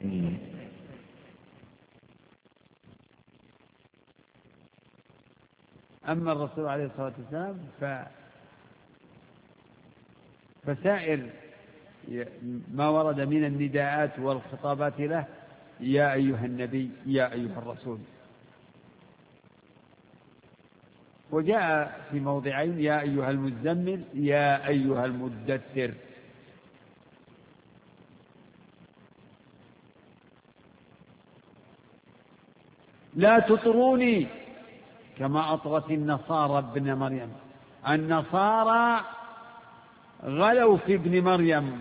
أما الرسول عليه الصلاة والسلام فسائر ما ورد من النداءات والخطابات له: يا أيها النبي، يا أيها الرسول. وجاء في موضعين: يا أيها المزمل، يا أيها المدثر. لا تطروني كما أطرت النصارى ابن مريم. النصارى غلوا في ابن مريم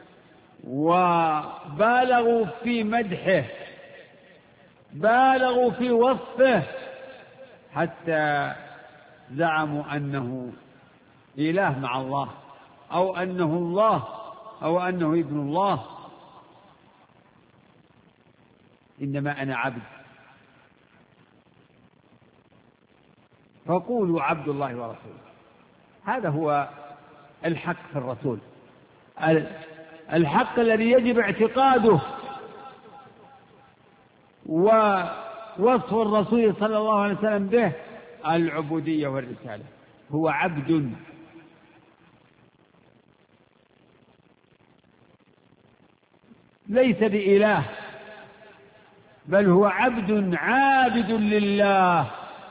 وبالغوا في مدحه، بالغوا في وصفه، حتى زعموا أنه إله مع الله، أو أنه الله، أو أنه ابن الله. إنما أنا عبد، فقولوا عبد الله ورسوله. هذا هو الحق في الرسول، الحق الذي يجب اعتقاده. ووصف الرسول صلى الله عليه وسلم به العبودية والرسالة. هو عبد، ليس بإله، بل هو عبد عابد لله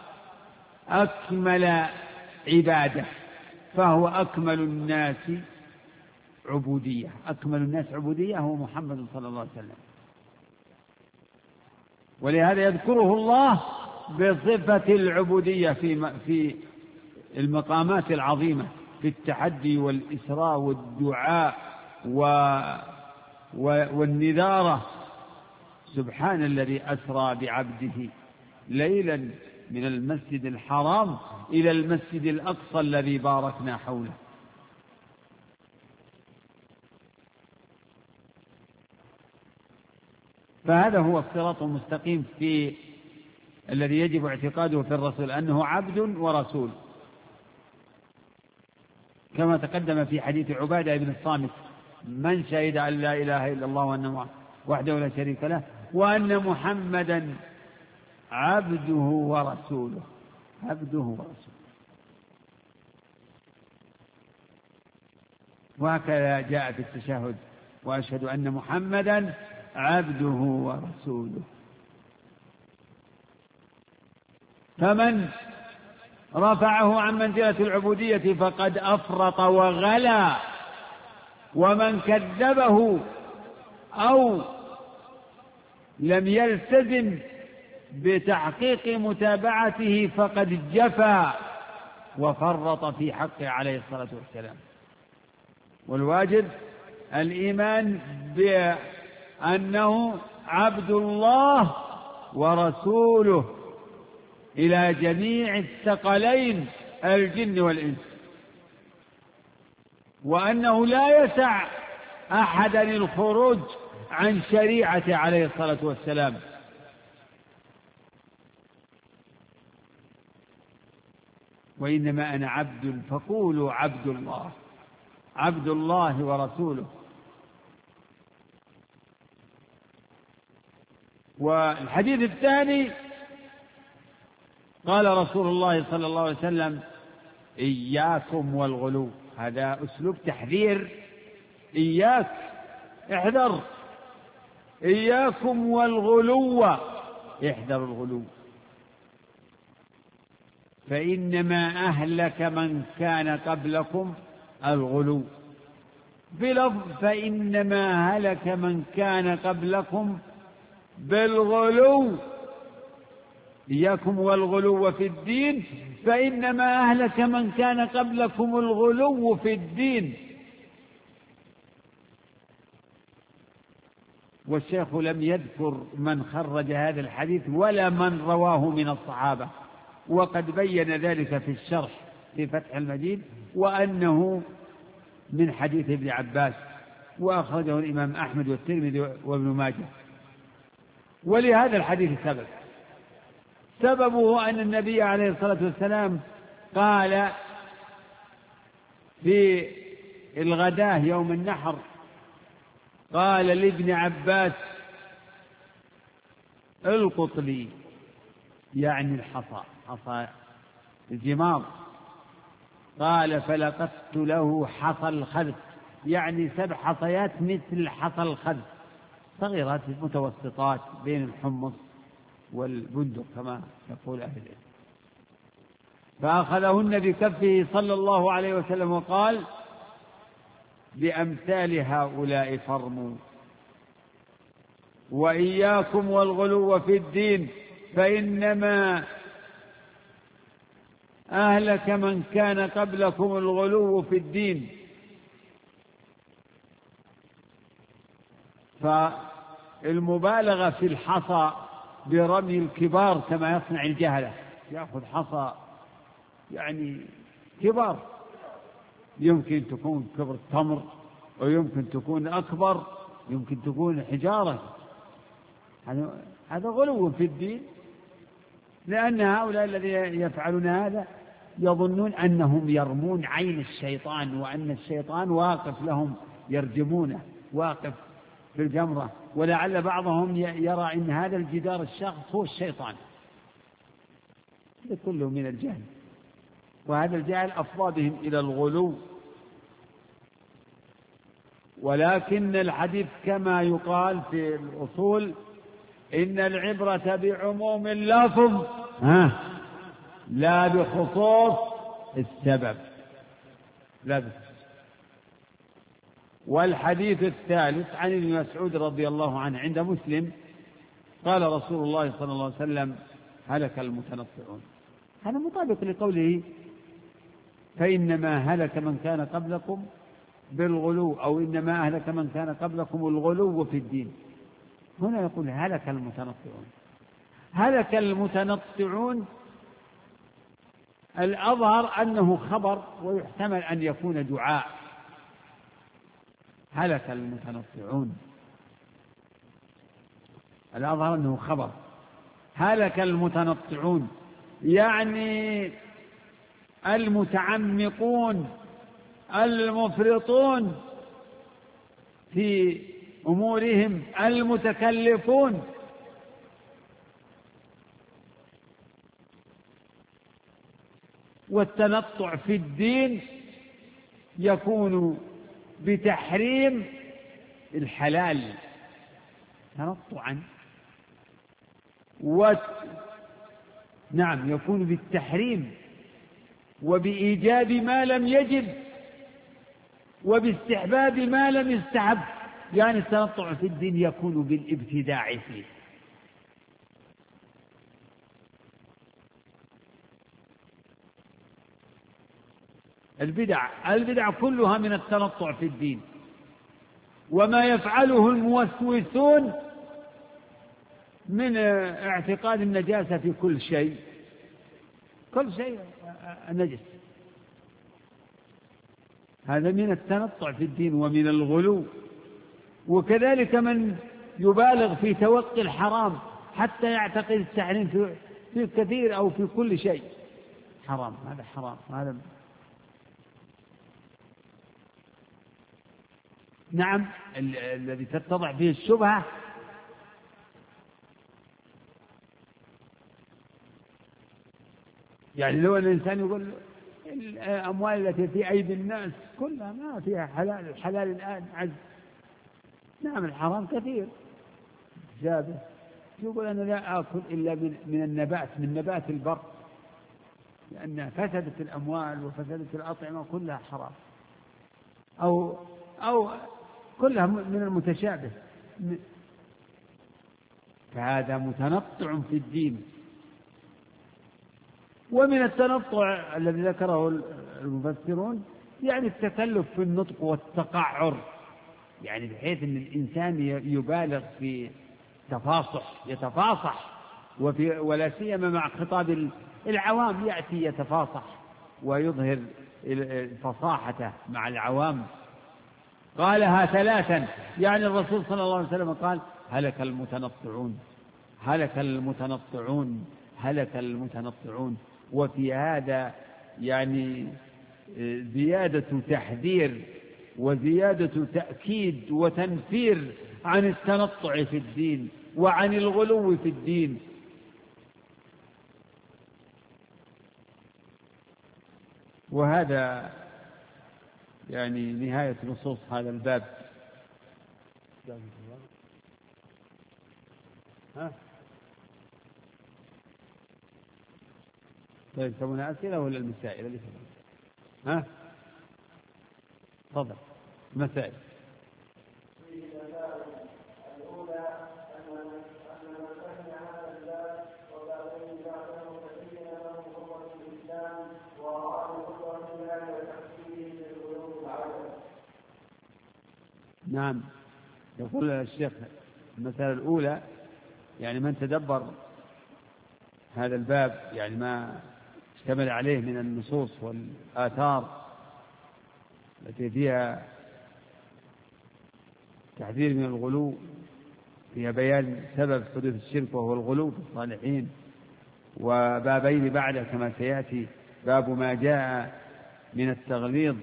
أكمل عبادة، فهو أكمل الناس عبودية. أكمل الناس عبودية هو محمد صلى الله عليه وسلم. ولهذا يذكره الله بصفة العبودية في المقامات العظيمة، في التحدي والإسراء والدعاء والنذارة. سبحان الذي أسرى بعبده ليلا من المسجد الحرام إلى المسجد الأقصى الذي باركنا حوله. فهذا هو الصراط المستقيم الذي يجب اعتقاده في الرسول، أنه عبد ورسول، كما تقدم في حديث عبادة بن الصامت: من شهد أن لا إله إلا الله وأن وحده لا شريك له وأن محمدا عبده ورسوله. عبده ورسوله. وهكذا جاء في التشهد: وأشهد أن محمدا عبده ورسوله. فمن رفعه عن منزلة العبودية فقد أفرط وغلا، ومن كذبه أو لم يلتزم بتحقيق متابعته فقد جفا وفرط في حقه عليه الصلاة والسلام. والواجب الإيمان بأنه عبد الله ورسوله إلى جميع الثقلين الجن والإنس، وأنه لا يسع أحدا الخروج عن شريعته عليه الصلاة والسلام. وإنما أنا عبد فقولوا عبد الله، عبد الله ورسوله. والحديث الثاني قال رسول الله صلى الله عليه وسلم: إياكم والغلو. هذا أسلوب تحذير، إياك، احذر، إياكم والغلو، احذروا الغلو، فإنما أهلك من كان قبلكم الغلو. بلفظ فإنما هلك من كان قبلكم بالغلو. إياكم والغلو في الدين، فإنما أهلك من كان قبلكم الغلو في الدين. والشيخ لم يذكر من خرج هذا الحديث ولا من رواه من الصحابة، وقد بين ذلك في الشرح في فتح المجيد، وأنه من حديث ابن عباس، وأخرجه الإمام أحمد والترمذي وابن ماجه. ولهذا الحديث سببه أن النبي عليه الصلاة والسلام قال في الغداة يوم النحر، قال لابن عباس: القط لي، يعني الحصى، حصى الجمار. قال فلقدت له حصى الخذف، يعني 7 حصيات مثل حصى الخذف، صغيرات متوسطات بين الحمص والبندق كما يقول أهل العلم. فأخذهن بكفه صلى الله عليه وسلم وقال بأمثال هؤلاء فارموا، وإياكم والغلو في الدين، فإنما أهلك من كان قبلكم الغلو في الدين. فالمبالغة في الحصى برمي الكبار كما يصنع الجهلة، يأخذ حصى يعني كبار، يمكن تكون كبر التمر، ويمكن تكون أكبر، يمكن تكون حجارة. هذا غلو في الدين، لأن هؤلاء الذين يفعلون هذا يظنون أنهم يرمون عين الشيطان، وأن الشيطان واقف لهم يرجمونه، واقف في الجمرة، ولعل بعضهم يرى أن هذا الجدار الشخص هو الشيطان. هذا كله من الجهل، وهذا الجهل أفضى بهم إلى الغلو. ولكن الحديث كما يقال في الأصول إن العبرة بعموم اللفظ لا بخصوص السبب، لا بخصوص. والحديث الثالث عن ابن مسعود رضي الله عنه عند مسلم قال رسول الله صلى الله عليه وسلم هلك المتنطعون. هذا مطابق لقوله فإنما هلك من كان قبلكم بالغلو، أو إنما أهلك من كان قبلكم الغلو في الدين. هنا يقول هلك المتنطعون. هلك المتنطعون الأظهر أنه خبر، ويحتمل أن يكون دعاء. هلك المتنطعون الأظهر أنه خبر. هلك المتنطعون يعني المتعمقون المفرطون في أمورهم المتكلفون. والتنطع في الدين يكون بتحريم الحلال تنطعا، نعم يكون بالتحريم وبإيجاب ما لم يجب وباستحباب ما لم يستحب. يعني التنطع في الدين يكون بالابتداع فيه. البدع كلها من التنطع في الدين، وما يفعله الموسوسون من اعتقاد النجاسة في كل شيء، كل شيء نجس، هذا من التنطع في الدين ومن الغلو. وكذلك من يبالغ في توقي الحرام حتى يعتقد التحريم في كثير أو في كل شيء حرام، هذا حرام، هذا نعم الذي تتضح فيه الشبهة. يعني لو أن الإنسان يقول الأموال التي في أيدي الناس كلها ما فيها حلال، الحلال الآن عز، نعم الحرام كثير جابه، يقول أنا لا آكل إلا من النبات، من نبات البر، لأن فسدت الأموال وفسدت الأطعمة كلها حرام، أو كلها من المتشابه. فهذا متنطع في الدين. ومن التنطع الذي ذكره المفسرون يعني التكلف في النطق والتقعر، يعني بحيث أن الإنسان يبالغ في يتفاصح ولا سيما مع خطاب العوام، يأتي يتفاصح ويظهر فصاحته مع العوام. قالها 3، يعني الرسول صلى الله عليه وسلم قال هلك المتنطعون، هلك المتنطعون، هلك المتنطعون. وفي هذا يعني زيادة تحذير وزيادة تأكيد وتنفير عن التنطع في الدين وعن الغلو في الدين. وهذا يعني نهاية نصوص هذا الباب. طيب تبون أسئلة ولا المسائل اللي ها؟ تفضل مسائل. نعم، يقول الشيخ المسألة الأولى يعني من تدبر هذا الباب يعني ما اشتمل عليه من النصوص والآثار التي فيها تحذير من الغلو، فيها بيان سبب حدوث الشرك وهو الغلو في الصالحين، وبابين بعد كما سيأتي باب ما جاء من التغليظ،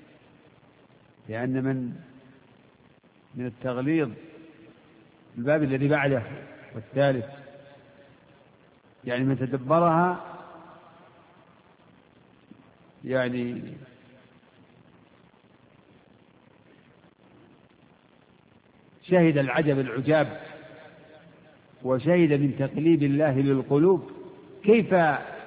لأن من التغليظ الباب الذي بعده والثالث يعني من تدبرها يعني شهد العجب العجاب، وشهد من تقليب الله للقلوب كيف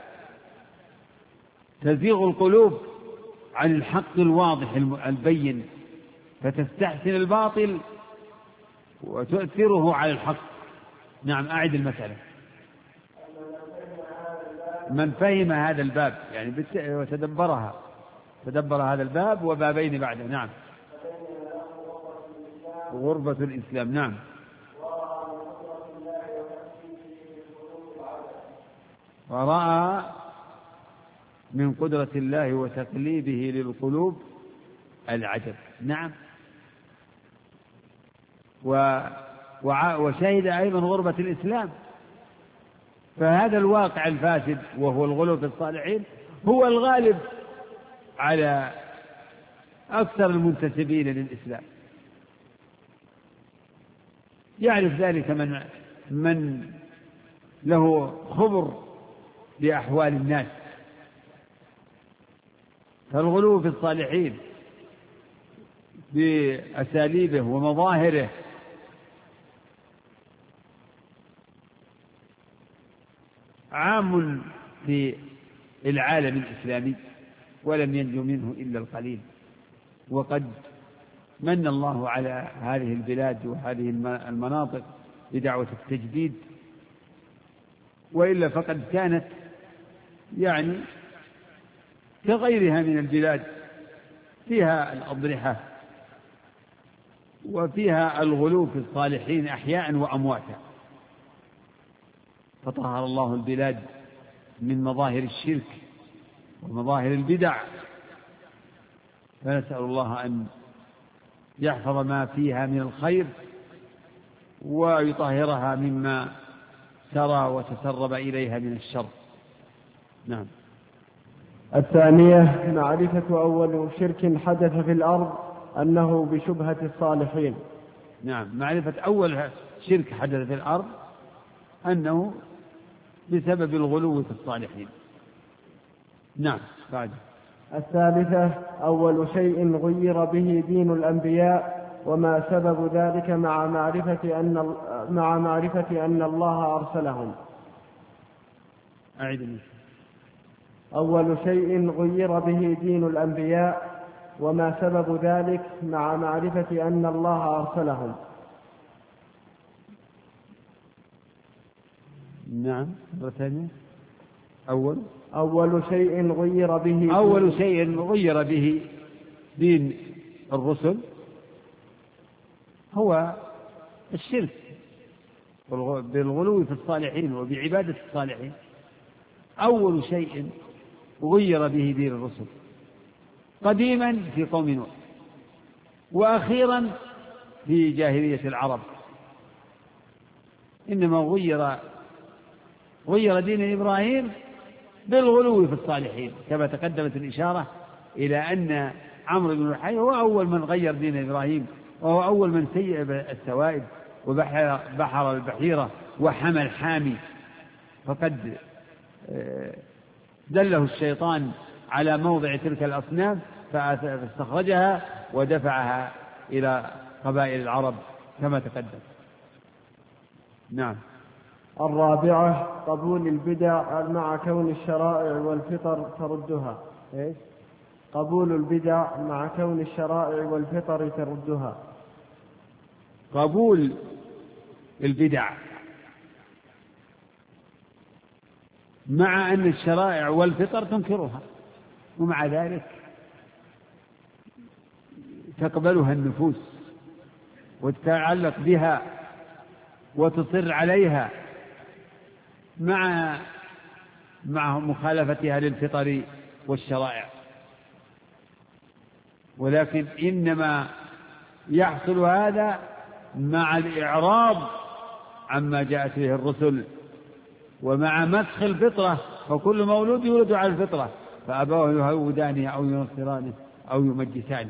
تزيغ القلوب عن الحق الواضح البين فتستحسن الباطل وتؤثره على الحق. نعم، أعد المسألة. من فهم هذا الباب يعني وتدبرها، تدبر هذا الباب وبابين بعده. نعم، غربة الإسلام. نعم، ورأى من قدرة الله وتقليبه للقلوب العجب. نعم، وشهد أيضا غربة الإسلام. فهذا الواقع الفاسد وهو الغلو في الصالحين هو الغالب على أكثر المنتسبين للإسلام. يعرف ذلك من له خبر بأحوال الناس. فالغلو في الصالحين بأساليبه ومظاهره عام في العالم الإسلامي ولم ينجو منه إلا القليل. وقد من الله على هذه البلاد وهذه المناطق بدعوة التجديد، وإلا فقد كانت يعني كغيرها من البلاد فيها الأضرحة وفيها الغلو في الصالحين أحياء وأمواتا. فطهر الله البلاد من مظاهر الشرك ومظاهر البدع، فنسأل الله أن يحفظ ما فيها من الخير ويطهرها مما سرى وتسرب إليها من الشر. نعم. الثانية معرفة أول شرك حدث في الأرض أنه بشبهة الصالحين. نعم، معرفة أول شرك حدث في الأرض أنه بسبب الغلو في الصالحين. نعم. بعد. الثالثة أول شيء غير به دين الأنبياء وما سبب ذلك مع معرفة أن الله أرسلهم. أعيد. أول شيء غير به دين الأنبياء وما سبب ذلك مع معرفة أن الله أرسلهم. نعم. مرة ثانية. أول شيء غير به دين الرسل هو الشرك بالغلو في الصالحين وبعبادة الصالحين. أول شيء غير به دين الرسل قديما في قوم نوح، وأخيرا في جاهلية العرب. إنما غير دين إبراهيم بالغلو في الصالحين، كما تقدمت الإشارة إلى أن عمرو بن لحي هو أول من غير دين إبراهيم، وهو أول من سيء السوائب وبحر البحيرة وحمى الحامي، فقد دله الشيطان على موضع تلك الأصنام فاستخرجها ودفعها إلى قبائل العرب كما تقدم. نعم. الرابعة قبول البدع مع كون الشرائع والفطر تردها. قبول البدع مع كون الشرائع والفطر تردها. قبول البدع مع أن الشرائع والفطر تنكرها، ومع ذلك تقبلها النفوس وتتعلق بها وتصر عليها مع مخالفتها للفطر والشرائع، ولكن إنما يحصل هذا مع الإعراض عما جاءت به الرسل ومع مسخ الفطرة، فكل مولود يولد على الفطرة فأبوه يهودانه أو ينصرانه أو يمجسانه،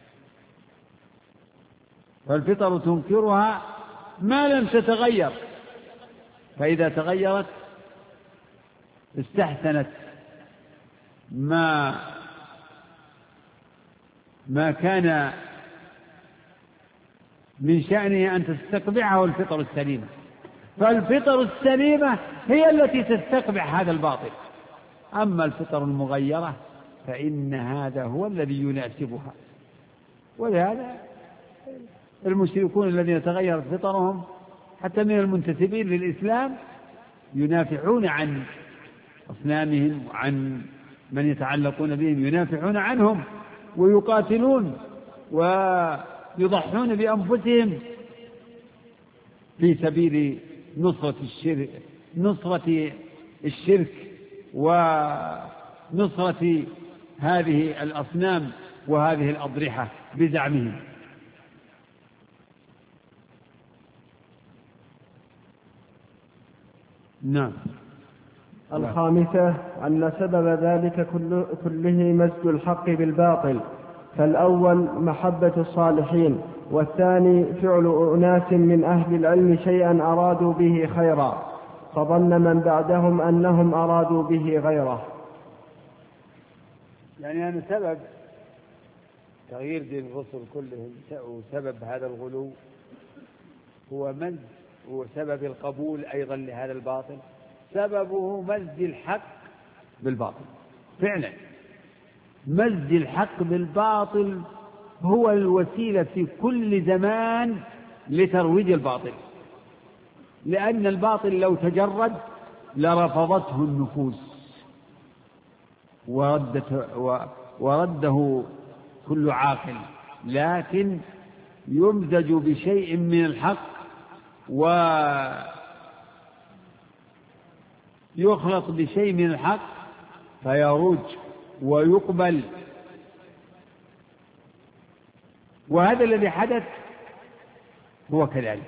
فالفطر تنكرها ما لم تتغير، فإذا تغيرت استحسنت ما كان من شأنه أن تستقبعه الفطر السليمة، فالفطر السليمة هي التي تستقبع هذا الباطل، أما الفطر المغيرة فإن هذا هو الذي يناسبها. ولهذا المشركون الذين تغيرت فطرهم حتى من المنتسبين للإسلام ينافحون عن أصنامهم وعن من يتعلقون بهم، ينافحون عنهم ويقاتلون ويضحون بأنفسهم في سبيل نصرة الشرك ونصرة هذه الأصنام وهذه الأضرحة بزعمهم. نعم. الخامسة أن سبب ذلك كله مزج الحق بالباطل، فالأول محبة الصالحين، والثاني فعل أناس من أهل العلم شيئا أرادوا به خيرا، فظن من بعدهم أنهم أرادوا به غيره. يعني أن سبب تغيير دين الرسل كلهم وسبب هذا الغلو هو مزج، وسبب القبول أيضا لهذا الباطل سببه مزج الحق بالباطل. فعلا مزج الحق بالباطل هو الوسيلة في كل زمان لترويج الباطل، لأن الباطل لو تجرد لرفضته النفوس ورده كل عاقل، لكن يمزج بشيء من الحق ويخلط بشيء من الحق فيروج ويقبل، وهذا الذي حدث هو كذلك.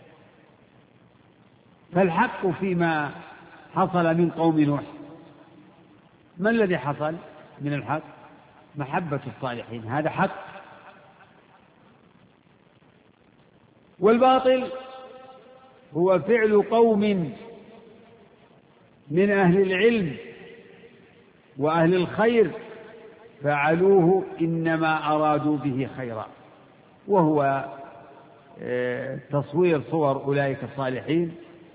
فالحق فيما حصل من قوم نوح، ما الذي حصل من الحق؟ محبة الصالحين، هذا حق. والباطل هو فعل قوم من أهل العلم وأهل الخير فعلوه إنما أرادوا به خيرا، وهو تصوير صور أولئك الصالحين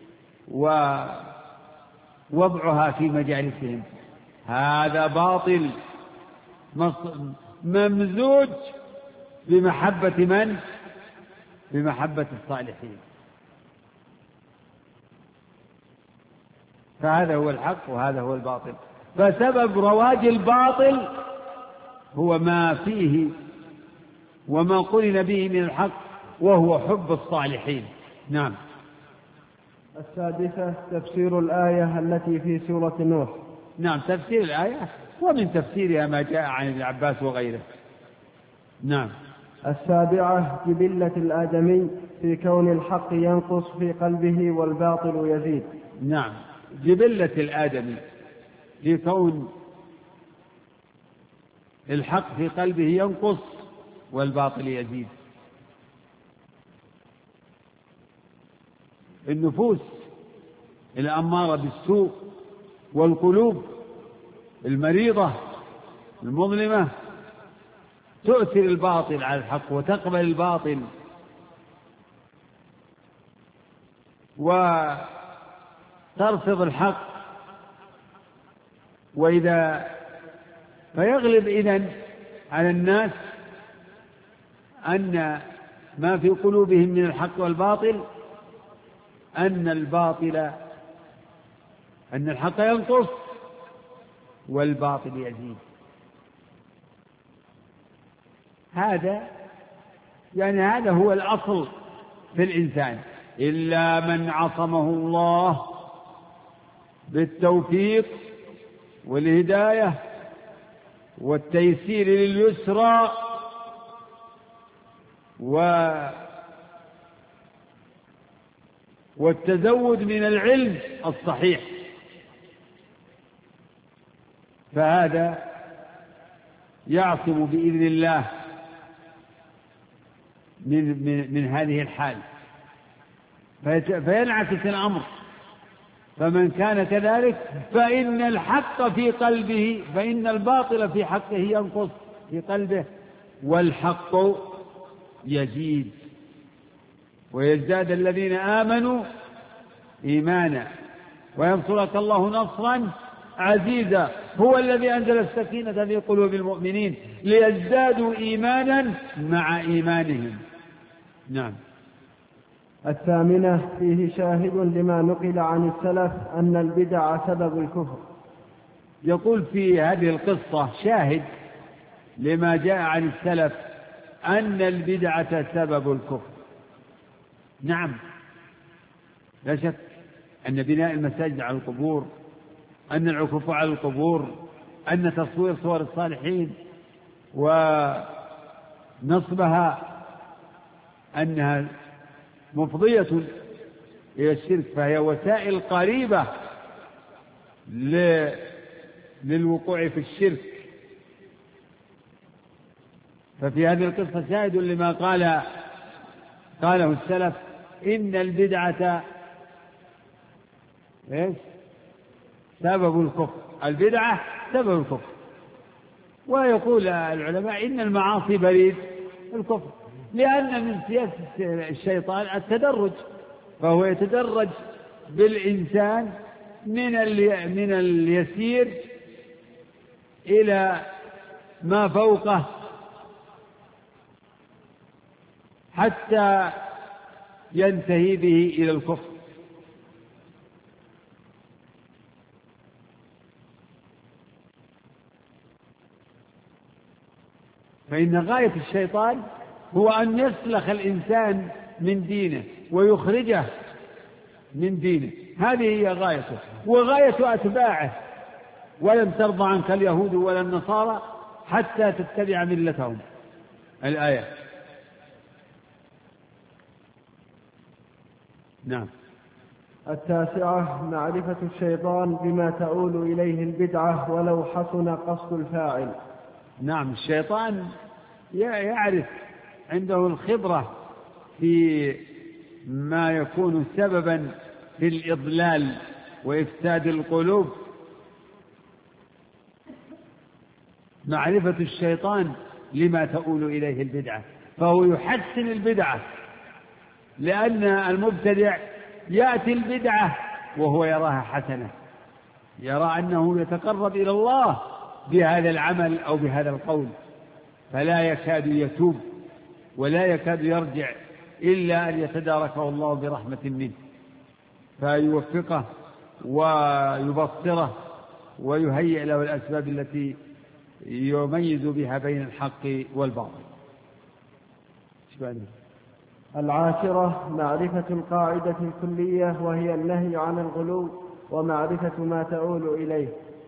ووضعها في مجالسهم. هذا باطل ممزوج بمحبة من؟ بمحبة الصالحين. فهذا هو الحق وهذا هو الباطل. فسبب رواج الباطل هو ما فيه وما قرن به من الحق، وهو حب الصالحين. نعم. السادسة تفسير الآية التي في سورة نوح. نعم، تفسير الآية ومن تفسيرها ما جاء عن ابن عباس وغيره. نعم. السابعة جبلة الآدمي في كون الحق ينقص في قلبه والباطل يزيد. نعم، جبلة الآدمي في كون الحق في قلبه ينقص والباطل يزيد. النفوس الأمارة بالسوء والقلوب المريضة المظلمة تؤثر الباطل على الحق وتقبل الباطل وترفض الحق. فيغلب إذن على الناس أن ما في قلوبهم من الحق والباطل أن الحق ينقص والباطل يزيد. هذا هو الأصل في الإنسان، إلا من عصمه الله بالتوفيق والهداية والتيسير لليسرى والتزود من العلم الصحيح، فهذا يعصم بإذن الله من هذه الحال، فينعكس الأمر. فمن كان كذلك فإن الحق في قلبه، فإن الباطل في حقه ينقص في قلبه والحق يزيد. ويزداد الذين آمنوا إيمانا وينصرك الله نصرا عزيزا. هو الذي أنزل السكينة في قلوب المؤمنين ليزدادوا إيمانا مع إيمانهم. نعم. الثامنة فيه شاهد لما نقل عن السلف أن البدع سبب الكفر. يقول في هذه القصة شاهد لما جاء عن السلف أن البدعة سبب الكفر. نعم، لا شك أن بناء المساجد على القبور، أن العكوف على القبور، أن تصوير صور الصالحين ونصبها أنها مفضية إلى الشرك، فهي وسائل قريبة للوقوع في الشرك. ففي هذه القصة شاهد لما قاله السلف إن البدعة سبب الكفر. البدعة سبب الكفر. ويقول العلماء إن المعاصي بريد الكفر، لأن من سياسة الشيطان التدرج، فهو يتدرج بالإنسان من اليسير إلى ما فوقه حتى ينتهي به إلى الكفر. فإن غاية الشيطان هو أن يسلخ الإنسان من دينه ويخرجه من دينه، هذه هي غايته وغاية أتباعه. ولن ترضى عنك اليهود ولا النصارى حتى تتبع ملتهم، الآية. نعم. التاسعة معرفة الشيطان بما تؤول إليه البدعة ولو حسن قصد الفاعل. نعم، الشيطان يعرف، عنده الخبرة في ما يكون سببا في الإضلال وإفساد القلوب. معرفة الشيطان لما تؤول إليه البدعة، فهو يحسن البدعة، لأن المبتدع يأتي البدعة وهو يراها حسنة، يرى أنه يتقرب إلى الله بهذا العمل أو بهذا القول، فلا يكاد يتوب ولا يكاد يرجع إلا أن يتداركه الله برحمة منه، فيوفقه ويبصره ويهيئ له الأسباب التي يميز بها بين الحق والباطل. العاشرة معرفة القاعدة الكلية وهي النهي عن الغلو ومعرفة ما تؤول إليه.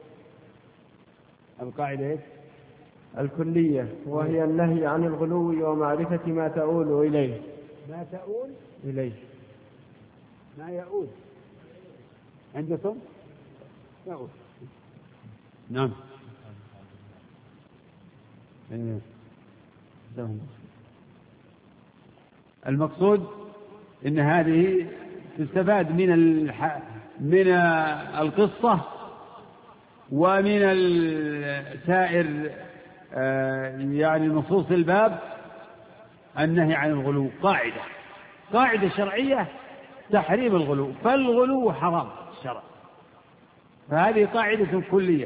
القاعدة الكلية وهي النهي عن الغلو ومعرفة ما تؤول إليه. ما تؤول إليه، ما يؤول عندكم؟ يؤول. نعم. المقصود إن هذه تستفاد من القصة ومن سائر يعني نصوص الباب النهي عن الغلو قاعدة شرعية تحريم الغلو، فالغلو حرام الشرع، فهذه قاعدة كلية.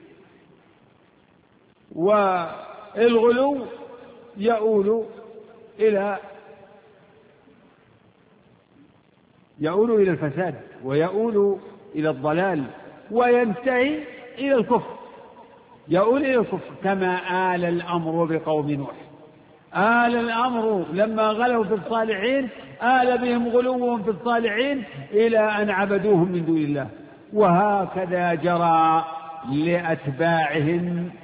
والغلو يؤول إلى الفساد ويؤول إلى الضلال وينتهي إلى الكفر، يؤول إلى الكفر، كما آل الأمر بقوم نوح. آل الأمر لما غلوا في الصالحين آل بهم غلوهم في الصالحين إلى أن عبدوهم من دون الله، وهكذا جرى لأتباعهم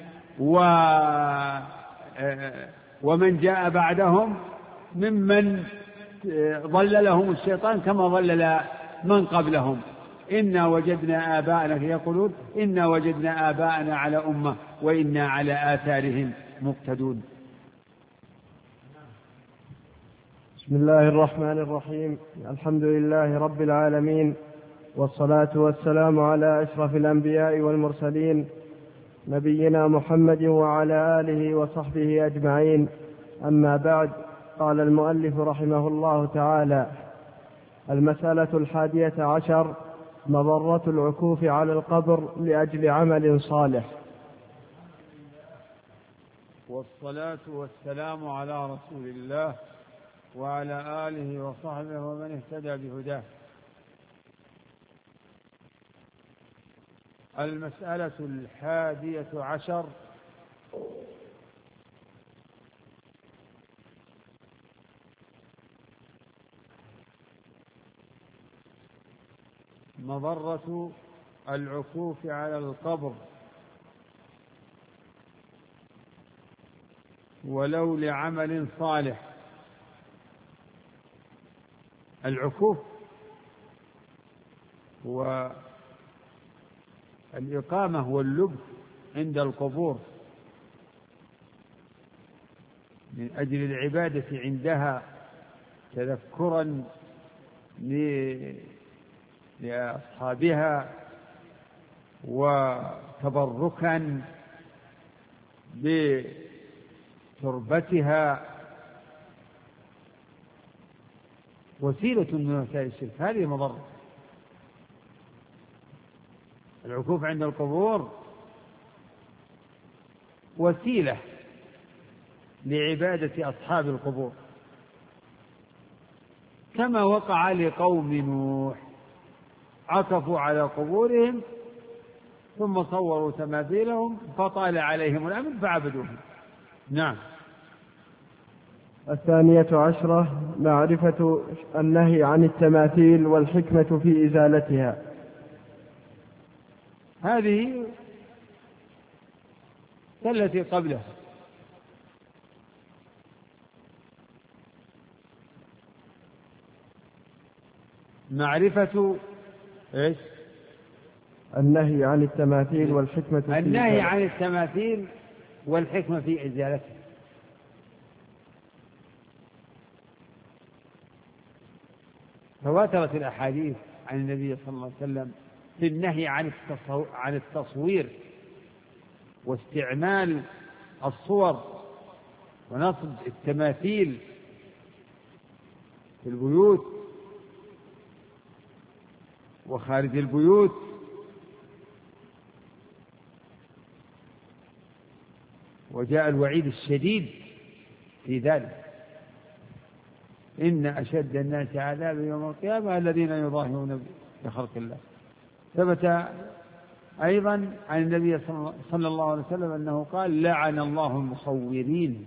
ومن جاء بعدهم ممن ضللهم الشيطان كما ضلل من قبلهم. إنا وجدنا آباءنا، يقولون إنا وجدنا آباءنا على أمة وإنا على آثارهم مقتدون. بسم الله الرحمن الرحيم. الحمد لله رب العالمين، والصلاة والسلام على أشرف الأنبياء والمرسلين، نبينا محمد وعلى آله وصحبه أجمعين. أما بعد، قال المؤلف رحمه الله تعالى: المسألة 11، مضرة العكوف على القبر لأجل عمل صالح. والصلاة والسلام على رسول الله وعلى آله وصحبه ومن اهتدى بهداه. المسألة 11، مضرة العكوف على القبر ولو لعمل صالح. العكوف والإقامة واللبث عند القبور من أجل العبادة عندها تذكرا لأصحابها وتبركا بتربتها، وسيلة من وسائل الشرك. هذه مضرة. العكوف عند القبور وسيلة لعبادة أصحاب القبور، كما وقع لقوم نوح، عكفوا على قبورهم ثم صوروا تماثيلهم فطال عليهم الأمد فعبدوهم. نعم. 12، معرفة النهي عن التماثيل والحكمة في إزالتها. هذه التي قبلها. معرفة إيش؟ النهي عن التماثيل والحكمة في النهي عن التماثيل والحكمة في إزالتها. تواترت الأحاديث عن النبي صلى الله عليه وسلم في النهي عن التصوير واستعمال الصور ونصب التماثيل في البيوت وخارج البيوت، وجاء الوعيد الشديد في ذلك: إن أشد الناس عذابا يوم القيامة الذين يظاهرون بخلق الله. ثبت أيضا عن النبي صلى الله عليه وسلم أنه قال: لعن الله المصورين.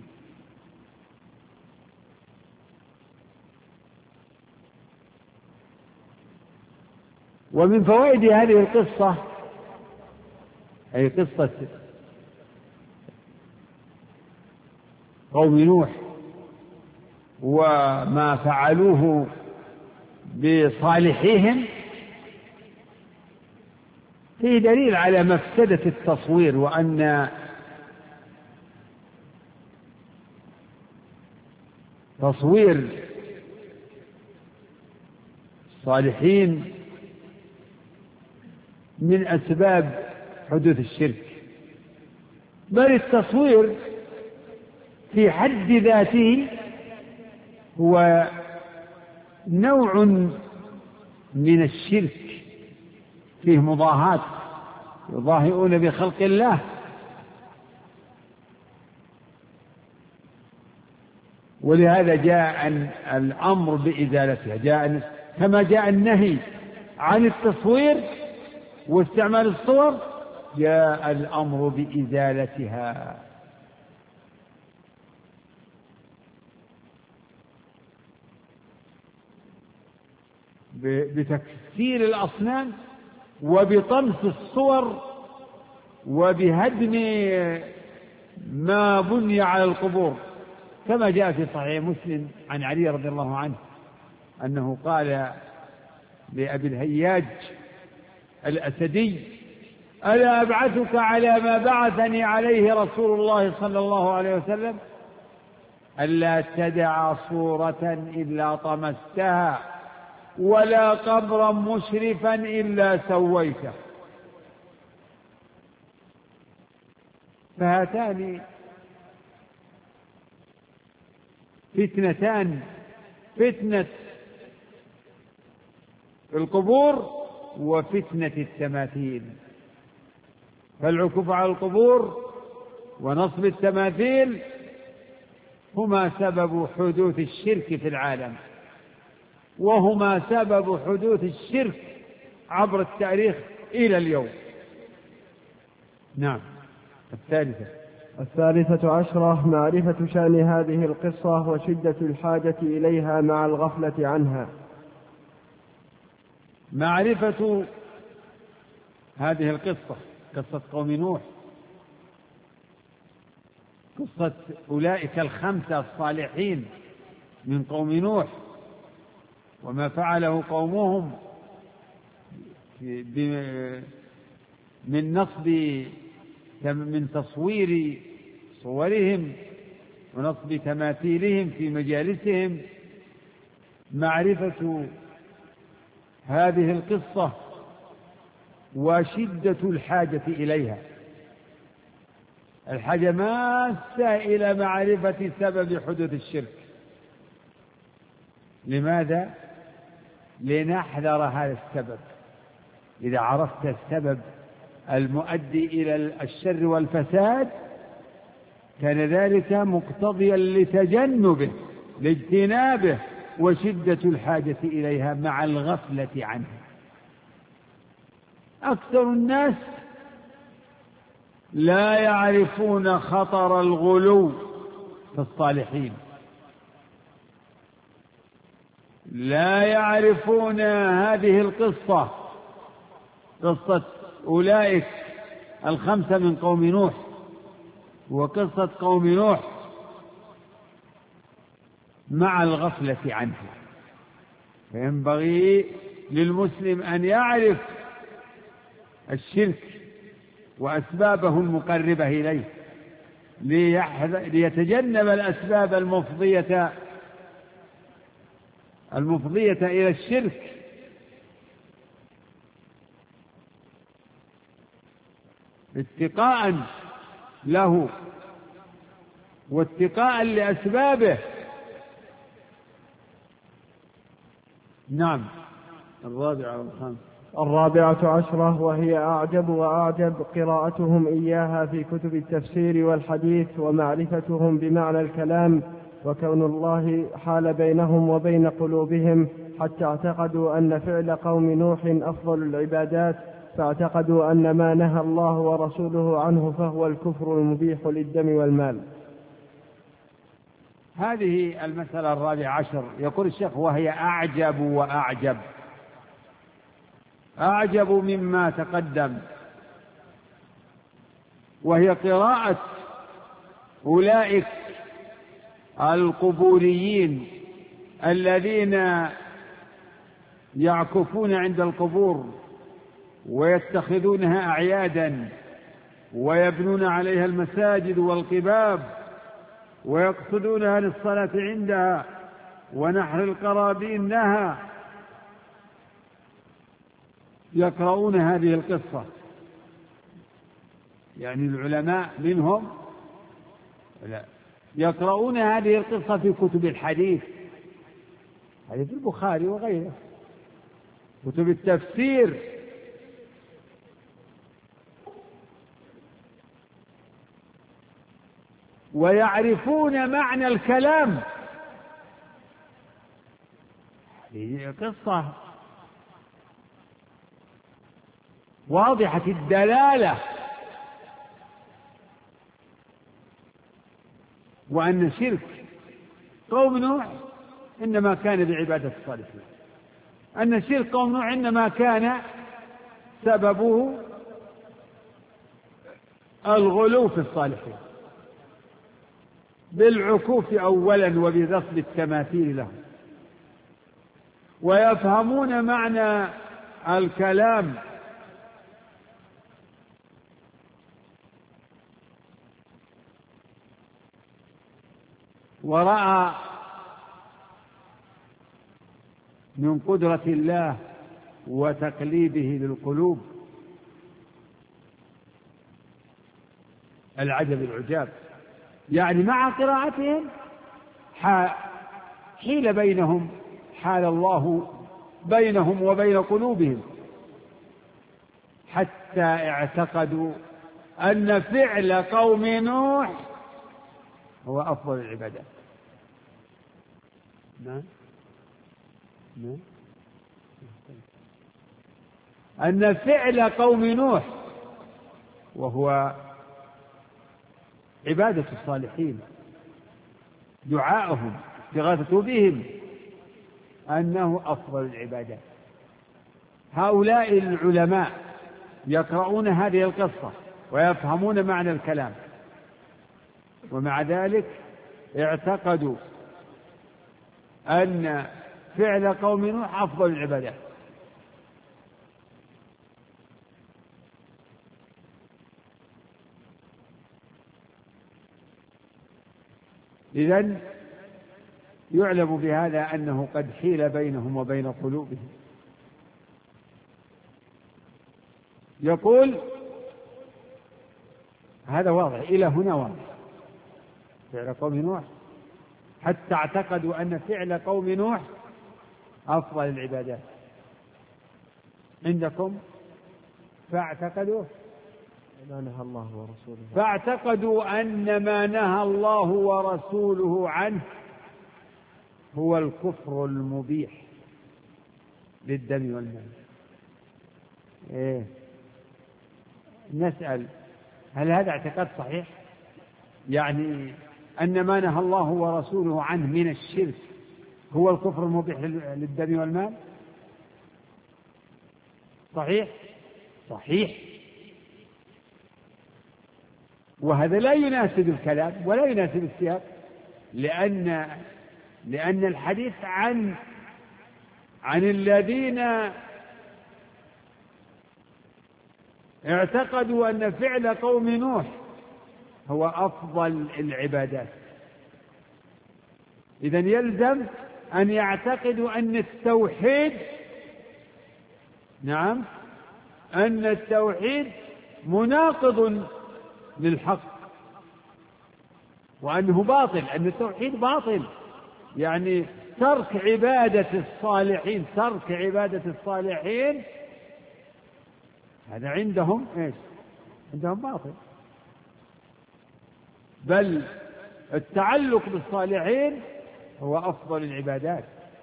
ومن فوائد هذه القصة، أي قصة قوم نوح وما فعلوه بصالحيهم، فيه دليل على مفسدة التصوير، وأن تصوير الصالحين من أسباب حدوث الشرك، بل التصوير في حد ذاته هو نوع من الشرك، فيه مضاهاة، يضاهئون بخلق الله. ولهذا جاء الأمر بإزالتها، كما جاء النهي عن التصوير واستعمال الصور، جاء الأمر بإزالتها. بتكسير الأصنام وبطمس الصور وبهدم ما بني على القبور، كما جاء في صحيح مسلم عن علي رضي الله عنه أنه قال لأبي الهياج الأسدي: ألا أبعثك على ما بعثني عليه رسول الله صلى الله عليه وسلم؟ ألا تدع صورة إلا طمستها ولا قبرا مشرفا إلا سويته. فهاتان فتنتان، فتنة القبور وفتنة التماثيل. فالعكوف على القبور ونصب التماثيل هما سبب حدوث الشرك في العالم، وهما سبب حدوث الشرك عبر التاريخ إلى اليوم. نعم. الثالثة عشرة معرفة شأن هذه القصة وشدة الحاجة إليها مع الغفلة عنها. معرفة هذه القصة، قصة قوم نوح، قصة أولئك الخمسة الصالحين من قوم نوح وما فعله قومهم من تصوير صورهم ونصب تماثيلهم في مجالسهم. معرفة هذه القصة وشدة الحاجة إليها، الحاجة ماسة إلى معرفة سبب حدوث الشرك. لماذا؟ لنحذر هذا السبب. إذا عرفت السبب المؤدي إلى الشر والفساد كان ذلك مقتضيا لتجنبه، لاجتنابه، وشدة الحاجة إليها مع الغفلة عنها. أكثر الناس لا يعرفون خطر الغلو في الصالحين، لا يعرفون هذه القصة، قصة أولئك الخمسة من قوم نوح وقصة قوم نوح مع الغفلة عنها. فينبغي للمسلم أن يعرف الشرك وأسبابه المقربة إليه ليتجنب الأسباب المفضية إلى الشرك. اتقاء له واتقاء لأسبابه. نعم. الرابعة عشرة وهي أعجب وأعجب قراءتهم إياها في كتب التفسير والحديث ومعرفتهم بمعنى الكلام، وكون الله حال بينهم وبين قلوبهم حتى اعتقدوا أن فعل قوم نوح أفضل العبادات، فاعتقدوا أن ما نهى الله ورسوله عنه فهو الكفر المبيح للدم والمال. هذه المسألة الرابعة عشر. يقول الشيخ: وهي أعجب وأعجب، أعجب مما تقدم، وهي قراءة أولئك القبوريين الذين يعكفون عند القبور ويتخذونها أعيادا ويبنون عليها المساجد والقباب ويقصدونها للصلاة عندها ونحر القرابين لها، يقرؤون هذه القصة. يعني العلماء منهم يقرؤون هذه القصة في كتب الحديث، حديث البخاري وغيره، كتب التفسير، ويعرفون معنى الكلام. هذه قصة واضحة الدلالة، وأن شرك قوم نوح إنما كان بعبادة الصالحين، أن شرك قوم نوح إنما كان سببه الغلو في الصالحين بالعكوف أولا وبغصب التماثيل لهم. ويفهمون معنى الكلام، ورأى من قدرة الله وتقليبه للقلوب العجب العجاب. يعني مع قراءتهم حيل بينهم، حال الله بينهم وبين قلوبهم، حتى اعتقدوا أن فعل قوم نوح هو أفضل العبادات. أن فعل قوم نوح وهو عبادة الصالحين، دعاءهم، استغاثة بهم، أنه أفضل العبادات. هؤلاء العلماء يقرؤون هذه القصة ويفهمون معنى الكلام، ومع ذلك اعتقدوا أن فعل قوم نوح أفضل العبادات. إذن يعلم بهذا أنه قد حيل بينهم وبين قلوبهم. يقول هذا واضح، إلى هنا واضح فعل قوم نوح، حتى اعتقدوا أن فعل قوم نوح أفضل العبادات. عندكم فاعتقدوا ما نهى الله ورسوله، فاعتقدوا أن ما نهى الله ورسوله عنه هو الكفر المبيح للدم والمال. نسأل هل هذا اعتقاد صحيح؟ يعني أن ما نهى الله ورسوله عنه من الشرك هو الكفر المبيح للدم والمال؟ صحيح؟ صحيح. وهذا لا يناسب الكلام ولا يناسب السياق، لأن الحديث عن الذين اعتقدوا أن فعل قوم نوح هو أفضل العبادات. إذن يلزم أن يعتقدوا أن التوحيد، نعم، أن التوحيد مناقض للحق، وأنه باطل، أن التوحيد باطل. يعني ترك عبادة الصالحين، ترك عبادة الصالحين هذا عندهم إيش؟ عندهم باطل. بل التعلق بالصالحين هو أفضل العبادات.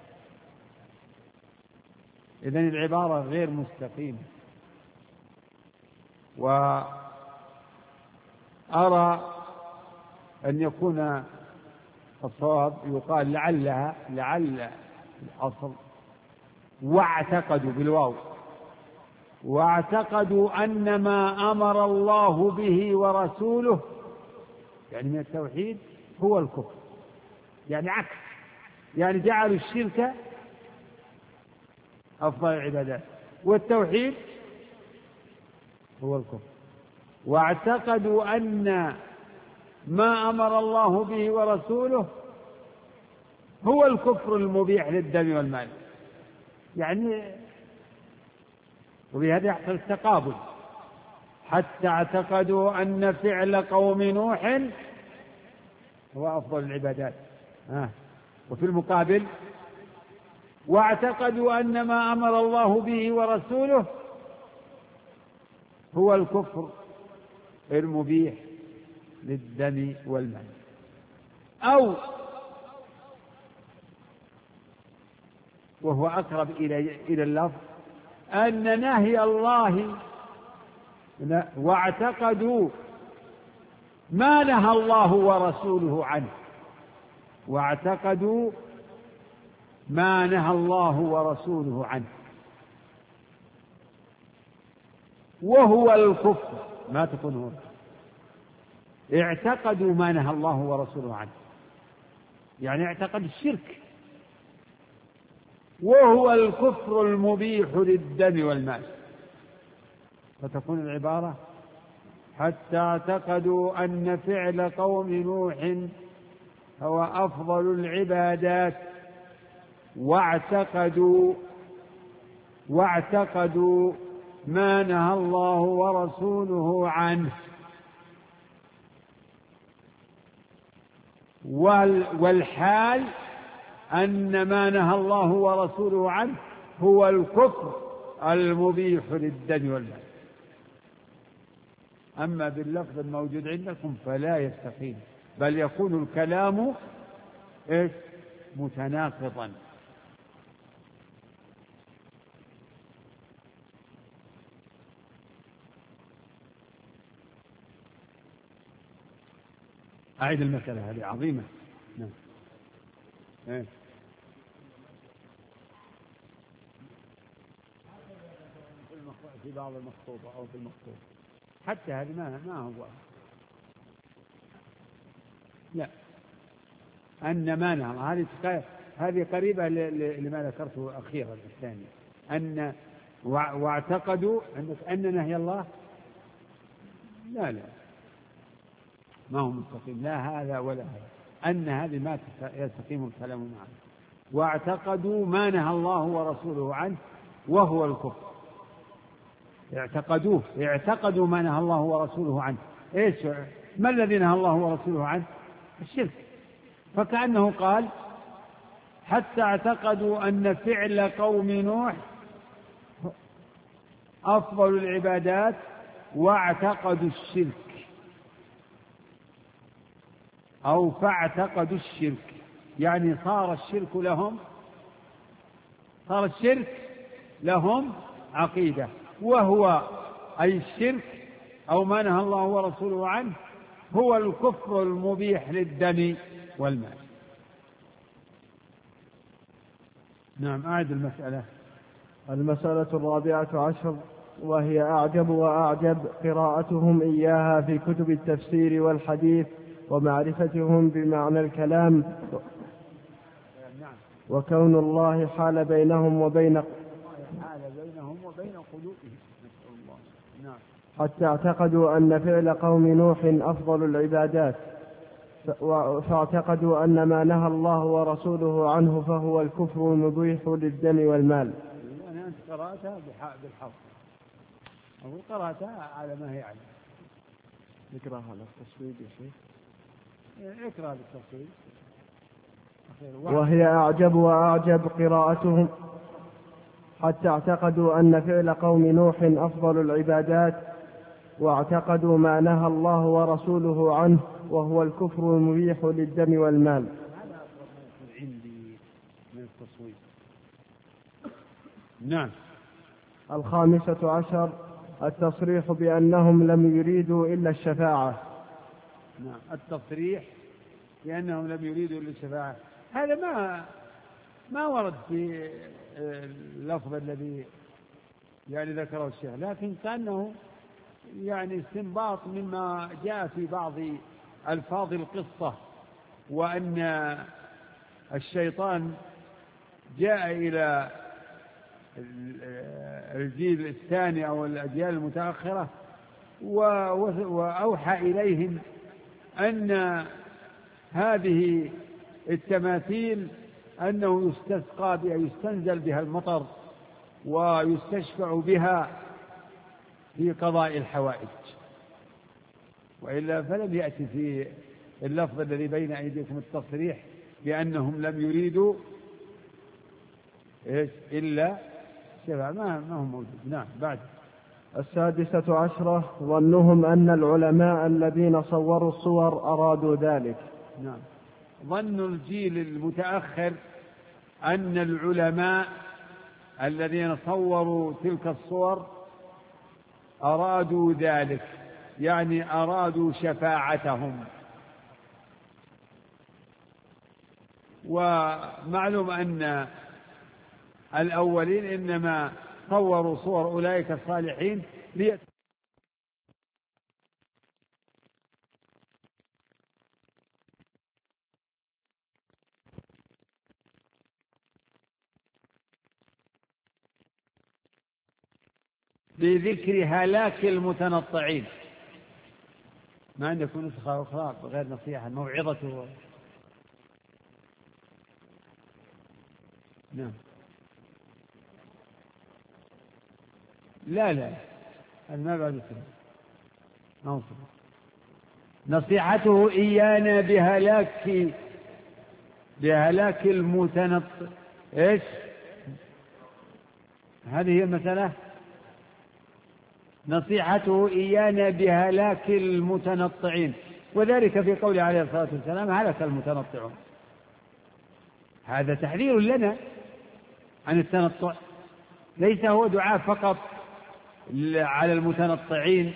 إذن العبارة غير مستقيمة. وأرى أن يكون الصواب يقال لعل الأصل واعتقدوا بالواو، واعتقدوا أن ما أمر الله به ورسوله يعني من التوحيد هو الكفر، يعني عكس، يعني جعلوا الشرك أفضل العبادات والتوحيد هو الكفر. واعتقدوا أن ما أمر الله به ورسوله هو الكفر المبيح للدم والمال. يعني وبهذا يحصل التقابل، حتى اعتقدوا أن فعل قوم نوح هو أفضل العبادات، وفي المقابل واعتقدوا أن ما أمر الله به ورسوله هو الكفر المبيح للدم والمال. أو وهو أقرب إلى اللفظ أن نهي الله واعتقدوا ما نهى الله ورسوله عنه، واعتقدوا ما نهى الله ورسوله عنه وهو الكفر، ما تكون هو اعتقدوا ما نهى الله ورسوله عنه، يعني اعتقد الشرك، وهو الكفر المبيح للدم والمال. فتكون العبارة حتى اعتقدوا أن فعل قوم نوح هو أفضل العبادات، واعتقدوا ما نهى الله ورسوله عنه، والحال أن ما نهى الله ورسوله عنه هو الكفر المبيح للدم والمال. أما باللفظ الموجود عندكم فلا يستقيم، بل يكون الكلام متناقضا. أعيد المسألة هذه عظيمة. نعم. في بعض المخطوطة أو في المخطوطة حتى هذه ما هو لا أن ما نهى، هذه قريبة لما ذكرته أخيرا الثاني، أن واعتقدوا أن نهي الله لا ما هو مستقيم، لا هذا ولا هذا، أن هذه ما يستقيم الكلام معه. واعتقدوا ما نهى الله ورسوله عنه وهو الكفر. اعتقدوا ما نهى الله ورسوله عنه. ما الذي نهى الله ورسوله عنه؟ الشرك. فكأنه قال حتى اعتقدوا أن فعل قوم نوح أفضل العبادات واعتقدوا الشرك، أو فاعتقدوا الشرك، يعني صار الشرك لهم عقيدة، وهو أي الشرك أو ما نهى الله ورسوله عنه هو الكفر المبيح للدم والمال. نعم. أعد المسألة. المسألة 14، وهي أعجب وأعجب قراءتهم إياها في كتب التفسير والحديث ومعرفتهم بمعنى الكلام، وكون الله حال بينهم وبين قلوبهم. نسأل الله. نعم. حتى اعتقدوا أن فعل قوم نوح أفضل العبادات، فاعتقدوا أن ما نهى الله ورسوله عنه فهو الكفر المبيح للدم والمال. يعني أنت قرأتها بالحرف أو قرأتها على ما هي عليه. اقرأها على التصويب يا شيخ. اقرأ بالتصويب. وهي أعجب وأعجب قراءتهم حتى اعتقدوا أن فعل قوم نوح أفضل العبادات، واعتقدوا ما نهى الله ورسوله عنه وهو الكفر المبيح للدم والمال. هذا أفضل عندي من التصويب. نعم. 15 التصريح بأنهم لم يريدوا إلا الشفاعة. نعم. التصريح بأنهم لم يريدوا إلا الشفاعة هذا ما ورد في اللفظ الذي يعني ذكره الشيخ، لكن كأنه يعني استنباط مما جاء في بعض ألفاظ القصة، وأن الشيطان جاء إلى الجيل الثاني أو الأجيال المتأخرة وأوحى إليهم أن هذه التماثيل أنه يستسقى بها، يستنزل بها المطر ويستشفع بها في قضاء الحوائج، وإلا فلم يأتي في اللفظ الذي بين أيديكم التصريح بأنهم لم يريدوا إلا شفاعة، ما هو موجود. نعم. بعد. 16 ظنهم أن العلماء الذين صوروا الصور أرادوا ذلك. نعم. ظن الجيل المتأخر أن العلماء الذين صوروا تلك الصور أرادوا ذلك، يعني أرادوا شفاعتهم. ومعلوم أن الأولين إنما صوروا صور أولئك الصالحين لذكر هلاك المتنطعين. ما عندكم نسخة أخرى غير نصيحة موعظة؟ نعم. لا ما بعد السنة. نصيحته إيانا بهلاك المتنطع. إيش هذه هي المسألة؟ نصيحته إيانا بهلاك المتنطعين، وذلك في قوله عليه الصلاة والسلام هلك المتنطعون. هذا تحذير لنا عن التنطع، ليس هو دعاء فقط على المتنطعين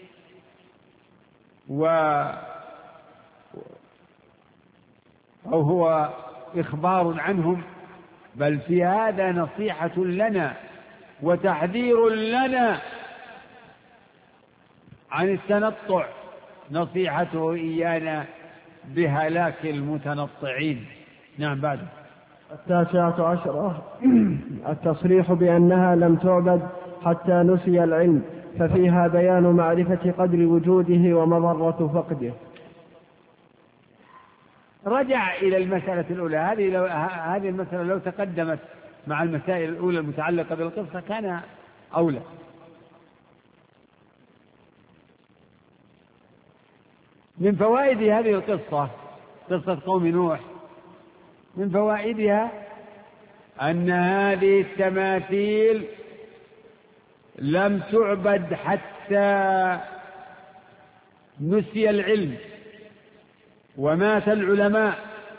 أو هو إخبار عنهم، بل في هذا نصيحة لنا وتحذير لنا عن التنطع. نصيحته إيانا بهلاك المتنطعين. نعم. بعد. 19 التصريح بأنها لم تعبد حتى نسي العلم، ففيها بيان معرفة قدر وجوده ومضرة فقده. رجع إلى المسألة الأولى. هذه المسألة لو تقدمت مع المسائل الأولى المتعلقة بالقصة كان أولى. من فوائد هذه القصة، قصة قوم نوح، من فوائدها أن هذه التماثيل لم تعبد حتى نسي العلم ومات العلماء،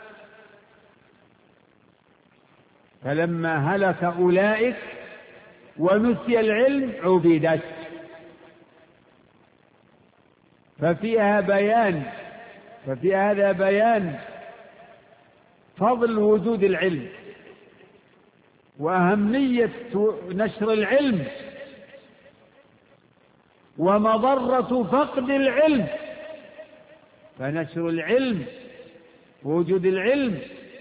فلما هلك أولئك ونسي العلم عبدت. ففي هذا بيان فضل وجود العلم وأهمية نشر العلم ومضرة فقد العلم. فنشر العلم ووجود العلم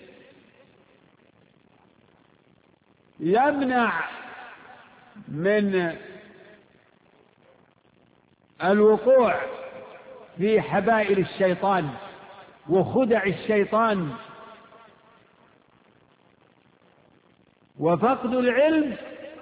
يمنع من الوقوع في حبائل الشيطان وخدع الشيطان. وفقد العلم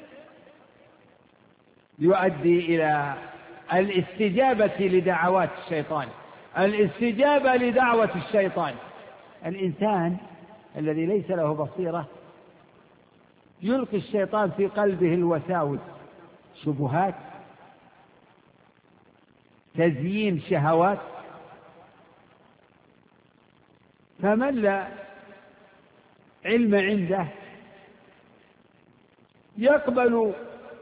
يؤدي إلى الاستجابة لدعوات الشيطان، الاستجابة لدعوة الشيطان. الإنسان الذي ليس له بصيرة يلقي الشيطان في قلبه الوساوس، شبهات، تزيين شهوات. فمن لا علم عنده يقبل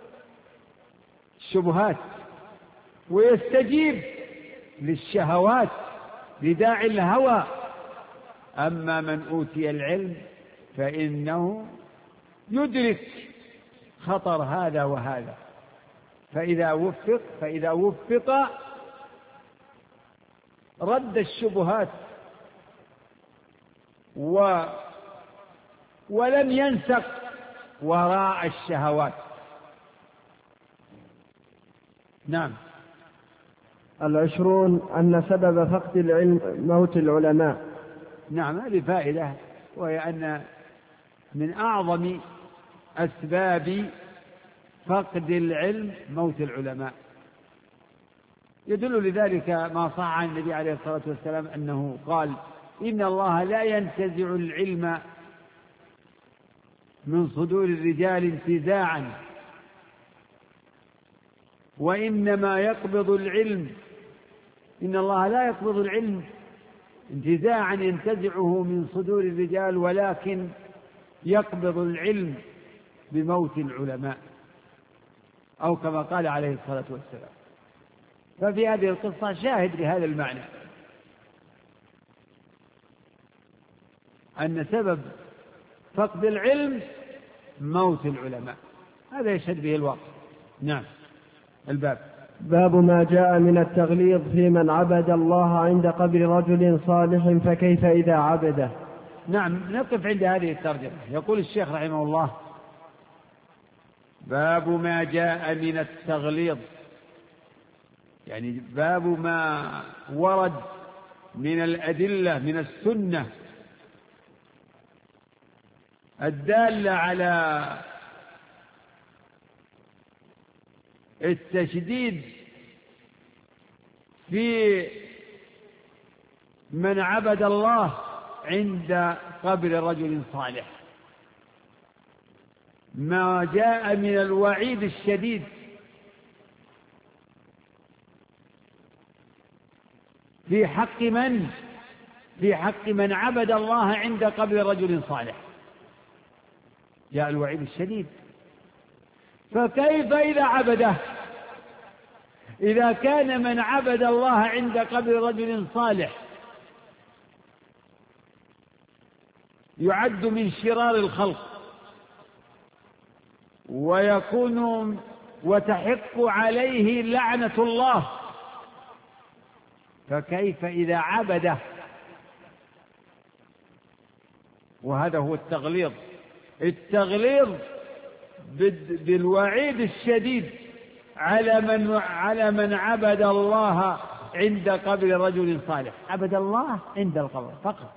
الشبهات ويستجيب للشهوات لداعي الهوى. أما من أوتي العلم فإنه يدرك خطر هذا وهذا، فإذا وفق رد الشبهات ولم ينسق وراء الشهوات. نعم. 20 أن سبب فقد العلم موت العلماء. نعم، هذه فائدة، وهي أن من أعظم أسباب فقد العلم موت العلماء. يدل لذلك ما صح عن النبي عليه الصلاة والسلام أنه قال: إن الله لا ينتزع العلم من صدور الرجال انتزاعا، وإنما يقبض العلم، إن الله لا يقبض العلم انتزاعا ينتزعه من صدور الرجال، ولكن يقبض العلم بموت العلماء، أو كما قال عليه الصلاة والسلام. ففي هذه القصة شاهد لهذا المعنى، أن سبب فقد العلم موت العلماء، هذا يشهد به الواقع. نعم. الباب باب ما جاء من التغليظ في من عبد الله عند قبر رجل صالح فكيف إذا عبده. نعم، نقف عند هذه الترجمة. يقول الشيخ رحمه الله: باب ما جاء من التغليظ، يعني باب ما ورد من الأدلة من السنة الدالة على التشديد في من عبد الله عند قبر رجل صالح، ما جاء من الوعيد الشديد في حق من عبد الله عند قبر رجل صالح، جاء الوعيد الشديد. فكيف إذا عبده؟ إذا كان من عبد الله عند قبر رجل صالح يعد من شرار الخلق ويكون وتحق عليه لعنة الله، فكيف إذا عبده؟ وهذا هو التغليظ بالوعيد الشديد على من عبد الله عند قبر رجل صالح. عبد الله عند القبر فقط،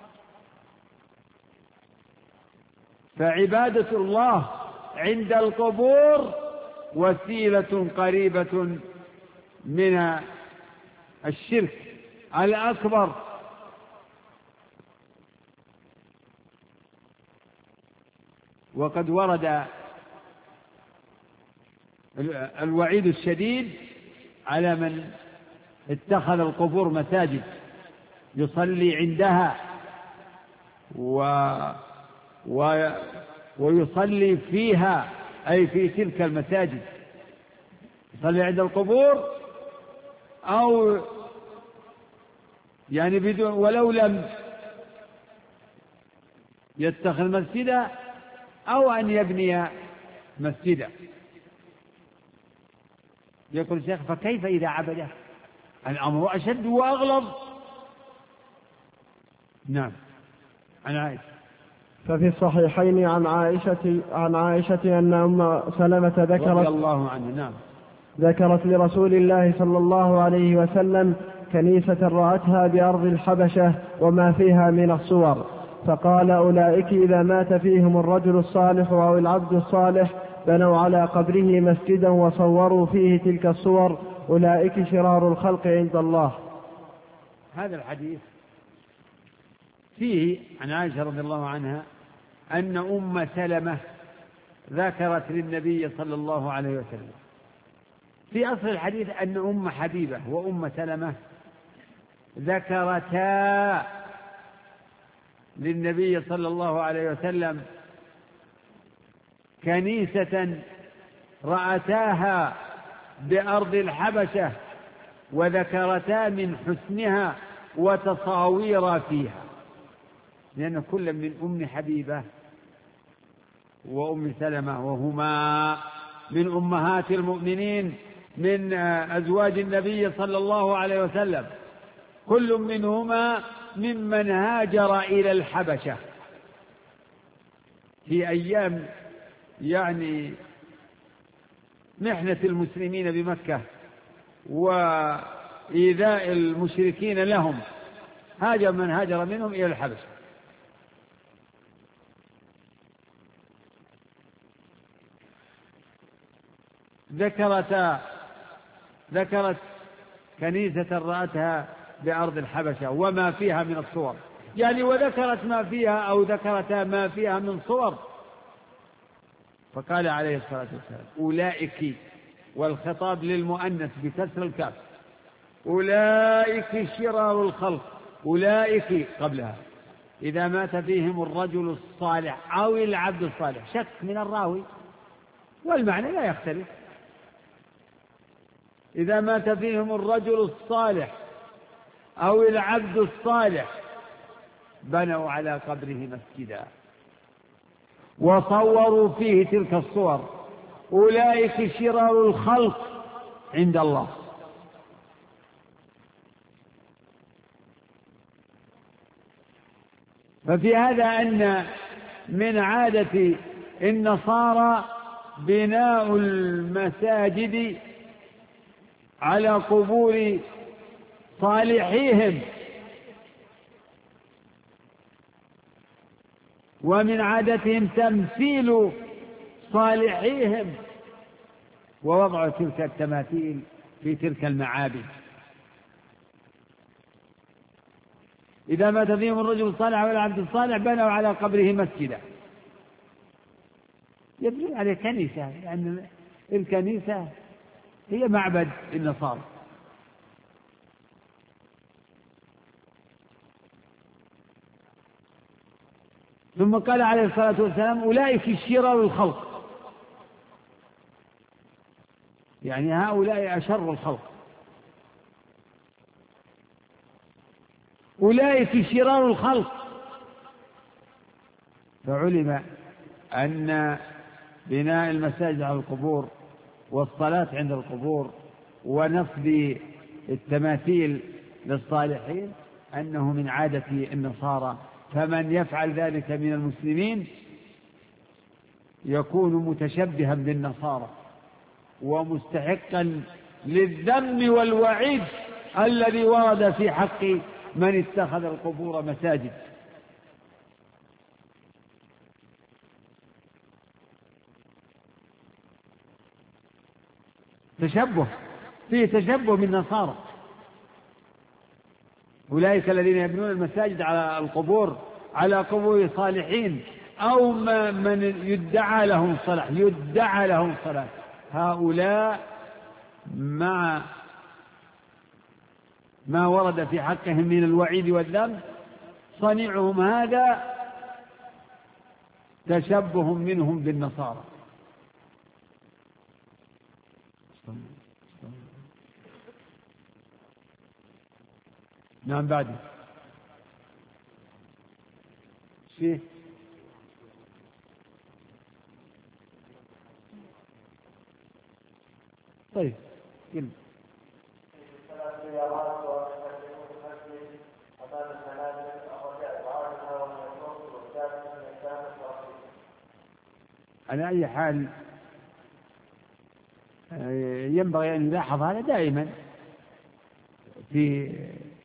فعبادة الله عند القبور وسيلة قريبة من الشرك الأكبر. وقد ورد الوعيد الشديد على من اتخذ القبور مساجد يصلي عندها ويصلي فيها، أي في تلك المساجد، يصلي عند القبور، أو يعني بدون ولو لم يتخذ مسجدا، أو أن يبني مسجدا. يقول الشيخ: فكيف إذا عبده؟ الأمر أشد وأغلظ. نعم. عن عائشة: ففي الصحيحين عن عائشة أن أم سلمة رضي الله عنها نعم ذكرت لرسول الله صلى الله عليه وسلم كنيسة رأتها بأرض الحبشة وما فيها من الصور، فقال: أولئك إذا مات فيهم الرجل الصالح أو العبد الصالح بنوا على قبره مسجدا وصوروا فيه تلك الصور، أولئك شرار الخلق عند الله. هذا الحديث فيه عن عائشة رضي الله عنها أن أم سلمة ذكرت للنبي صلى الله عليه وسلم. في أصل الحديث أن أم حبيبة وأم سلمة ذكرتا للنبي صلى الله عليه وسلم كنيسة رأتاها بأرض الحبشة وذكرتا من حسنها وتصاوير فيها، لأن كل من أم حبيبة وأم سلمة وهما من أمهات المؤمنين من أزواج النبي صلى الله عليه وسلم، كل منهما ممن هاجر إلى الحبشة في أيام محنة المسلمين بمكة إيذاء المشركين لهم هاجر من هاجر منهم إلى الحبشة. ذكرت كنيسة رأتها بأرض الحبشة وما فيها من الصور، يعني وذكرت ما فيها أو ذكرتا ما فيها من صور. فقال عليه الصلاة والسلام أولئك، والخطاب للمؤنث بكسر الكاف، أولئك شرار الخلق، أولئك قبلها إذا مات فيهم الرجل الصالح أو العبد الصالح، شك من الراوي والمعنى لا يختلف. إذا مات فيهم الرجل الصالح أو العبد الصالح بنوا على قبره مسجدا وصوروا فيه تلك الصور، أولئك شرار الخلق عند الله. ففي هذا أن من عادة النصارى بناء المساجد على قبور صالحيهم، ومن عادتهم تمثيل صالحيهم ووضع تلك التماثيل في تلك المعابد. إذا مات فيهم الرجل الصالح والعبد الصالح بنوا على قبره مسجدا، يبنون عليه كنيسة، لأن يعني الكنيسة هي معبد النصارى. ثم قال عليه الصلاة والسلام أولئك شرار الخلق، يعني هؤلاء أشر الخلق، أولئك شرار الخلق. فعلم أن بناء المساجد على القبور والصلاة عند القبور ونصب التماثيل للصالحين أنه من عادة النصارى، فمن يفعل ذلك من المسلمين يكون متشبها بالنصارى ومستحقا للذم والوعيد الذي ورد في حق من اتخذ القبور مساجد. فيه تشبه بالنصارى. أولئك الذين يبنون المساجد على القبور، على قبور صالحين أو من يدعى لهم الصلاح، هؤلاء مع ما ورد في حقهم من الوعيد والذم صنيعهم هذا تشبه منهم بالنصارى. نعم. بعد فيه طيب كلمة على أي حال ينبغي أن يلاحظ هذا دائما في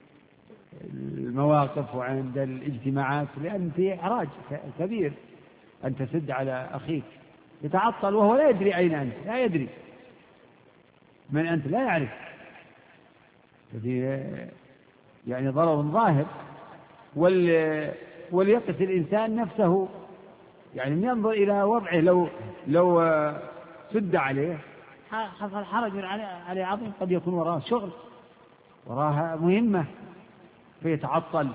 المواقف وعند الاجتماعات، لأن فيه إحراج كبير أن تسد على أخيك يتعطل وهو لا يدري أين أنت، لا يدري من أنت، لا يعرف، يعني ضرر ظاهر. وليقف الإنسان نفسه، يعني ينظر إلى وضعه، لو سد عليه حصل حرج عليه عظيم، قد يكون وراه شغل، وراها مهمة فيتعطل،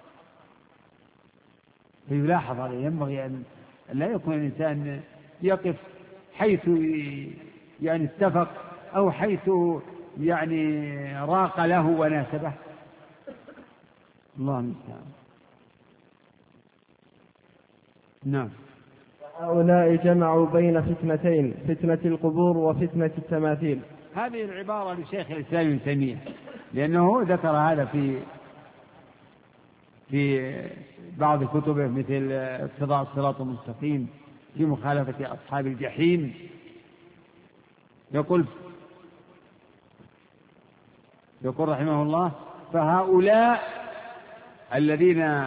فيلاحظ هذا. ينبغي أن لا يكون الإنسان يقف حيث يعني اتفق أو حيث يعني راق له وناسبه. الله المستعان. نعم. هؤلاء جمعوا بين فتنتين، فتنة القبور وفتنة التماثيل. هذه العبارة لشيخ الإسلام ابن تيمية، لأنه ذكر هذا في بعض كتبه، مثل اقتضاء الصراط المستقيم في مخالفة أصحاب الجحيم. يقول يقول رحمه الله: فهؤلاء الذين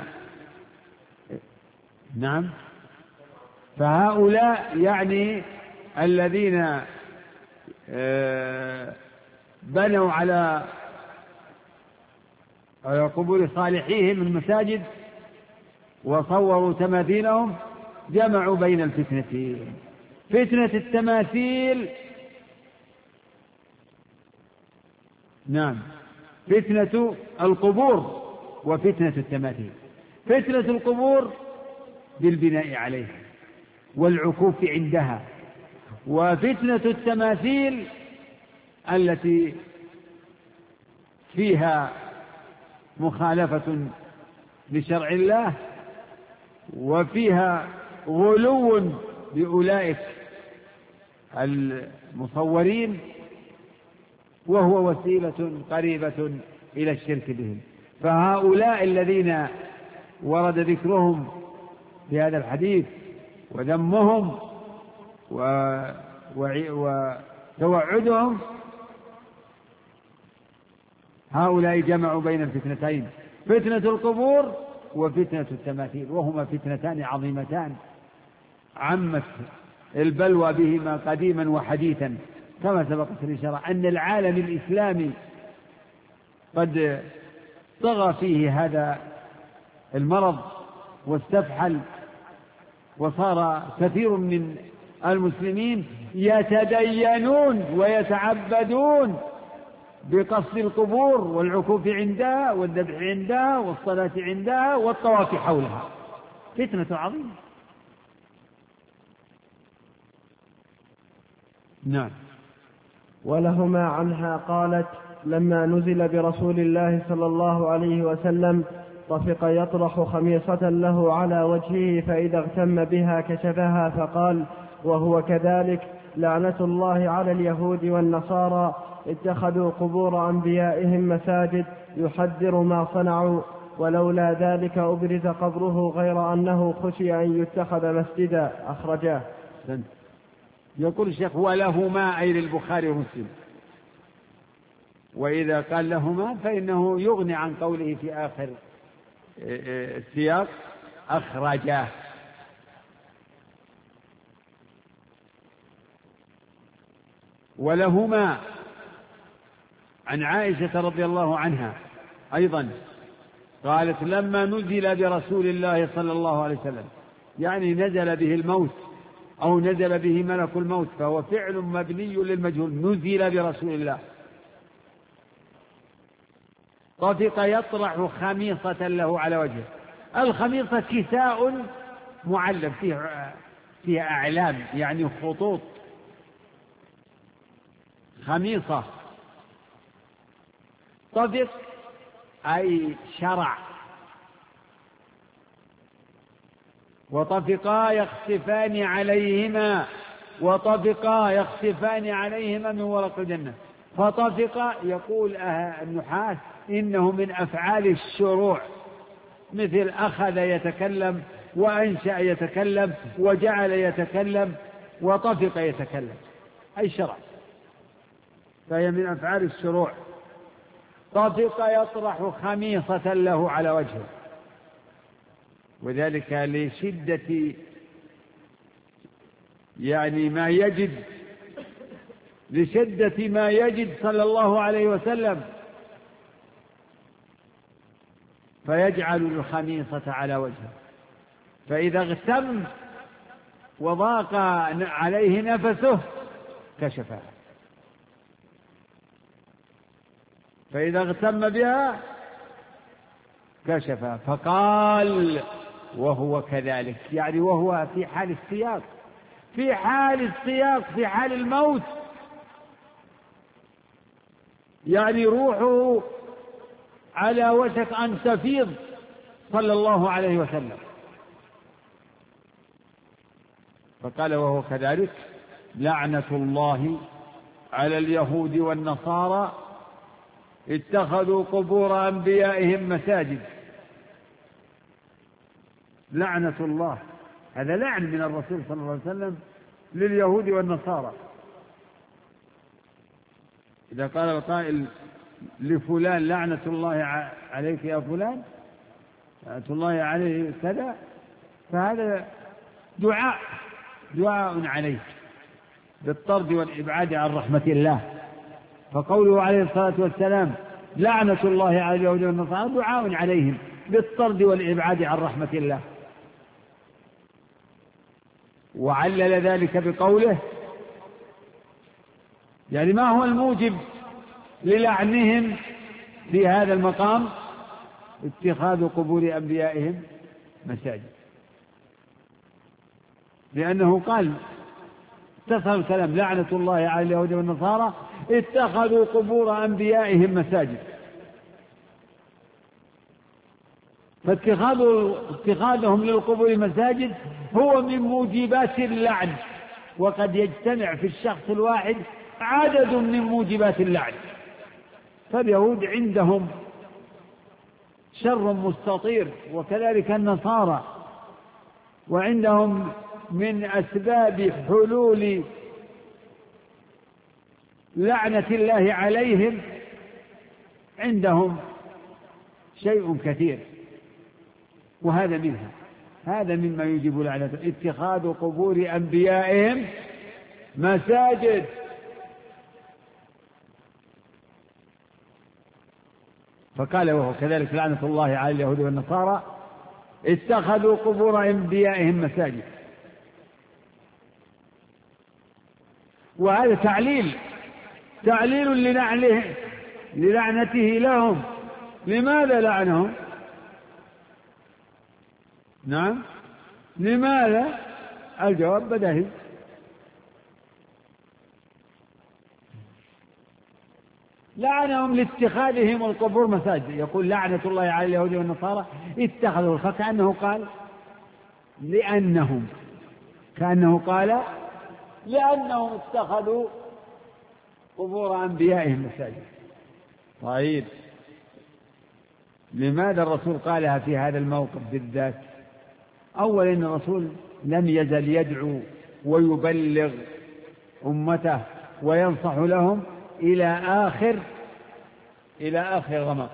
فهؤلاء يعني الذين بنوا على قبور صالحيهم المساجد وصوروا تماثيلهم جمعوا بين الفتنتين: فتنة التماثيل، فتنة القبور وفتنة التماثيل. فتنة القبور بالبناء عليها والعكوف عندها، وفتنة التماثيل التي فيها مخالفة لشرع الله وفيها غلو بأولئك المصورين، وهو وسيلة قريبة إلى الشرك بهم. فهؤلاء الذين ورد ذكرهم في هذا الحديث وذمهم وتوعدهم، هؤلاء جمعوا بين الفتنتين: فتنة القبور وفتنة التماثيل، وهما فتنتان عظيمتان عمت البلوى بهما قديما وحديثا، كما سبقت الإشارة أن العالم الإسلامي قد طغى فيه هذا المرض واستفحل، وصار كثير من المسلمين يتدينون ويتعبدون بقصد القبور والعكوف عندها والذبح عندها والصلاة عندها والطواف حولها. فتنة عظيمة. ولهما عنها قالت: لما نزل برسول الله صلى الله عليه وسلم طفق يطرح خميصة له على وجهه، فإذا اغتم بها كشفها، فقال وهو كذلك: لعنة الله على اليهود والنصارى اتخذوا قبور أنبيائهم مساجد، يحذر ما صنعوا، ولولا ذلك أبرز قبره غير أنه خشي أن يتخذ مسجدا. أخرجاه. يقول الشيخ: ولهما أي للبخاري ومسلم. وإذا قال لهما فإنه يغني عن قوله في آخر السياق: أخرجاه. ولهما عن عائشة رضي الله عنها أيضا قالت: لما نزل برسول الله صلى الله عليه وسلم، يعني نزل به الموت أو نزل به ملك الموت، فهو فعل مبني للمجهول. نزل برسول الله، طفق يطرح خميصة له على وجهه. الخميصة كساء معلم فيها أعلام، يعني خطوط. خميصة. طفق أي شرع. وطفقا يخسفان عليهما، وطفقا يخسفان عليهما من ورق الجنة. فطفق يقول النحاس إنه من أفعال الشروع، مثل أخذ يتكلم، وأنشأ يتكلم، وجعل يتكلم، وطفق يتكلم، أي شرع، فهي من أفعال الشروع. طفق يطرح خميصة له على وجهه، وذلك لشدة يعني ما يجد، لشدة ما يجد صلى الله عليه وسلم، فيجعل الخميصة على وجهه، فإذا اغتم وضاق عليه نفسه كشفها، فإذا اغتم بها كشفها. فقال وهو كذلك، يعني وهو في حال السياق، في حال السياق، في حال الموت، يعني روحه على وشك أن تفيض صلى الله عليه وسلم. فقال وهو كذلك: لعنة الله على اليهود والنصارى اتخذوا قبور أنبيائهم مساجد. لعنة الله، هذا لعن من الرسول صلى الله عليه وسلم لليهود والنصارى. إذا قال القائل لفلان لعنة الله عليك يا فلان، لعنة الله عليه كذا، فهذا دعاء عليه بالطرد والإبعاد عن رحمة الله. فقوله عليه الصلاة والسلام لعنة الله على اليهود والنصارى دعاء عليهم بالطرد والإبعاد عن رحمة الله. وعلل ذلك بقوله يعني ما هو الموجب للعنهم في هذا المقام؟ اتخاذ قبور أنبيائهم مساجد، لأنه قال اتصل الكلام لعنة الله على اليهود والنصارى اتخذوا قبور أنبيائهم مساجد. فاتخاذهم للقبور مساجد هو من موجبات اللعن، وقد يجتمع في الشخص الواحد عدد من موجبات اللعن. فاليهود عندهم شر مستطير، وكذلك النصارى، وعندهم من أسباب حلول لعنة الله عليهم عندهم شيء كثير، وهذا منها، هذا مما يوجب لعنة اتخاذ قبور أنبيائهم مساجد. فقال وهو كذلك لعنة الله على اليهود والنصارى اتخذوا قبور أنبيائهم مساجد. وهذا تعليل للعنته لهم. لماذا لعنهم؟ نعم، لماذا؟ الجواب بديهي، لعنهم لاتخاذهم القبور مساجد. يقول لعنة الله على اليهود والنصارى اتخذوا الخلق، كأنه قال لأنهم اتخذوا قبور أنبيائهم مساجد. طيب لماذا الرسول قالها في هذا الموقف بالذات؟ أولا إن الرسول لم يزل يدعو ويبلغ أمته وينصح لهم إلى آخر رمق،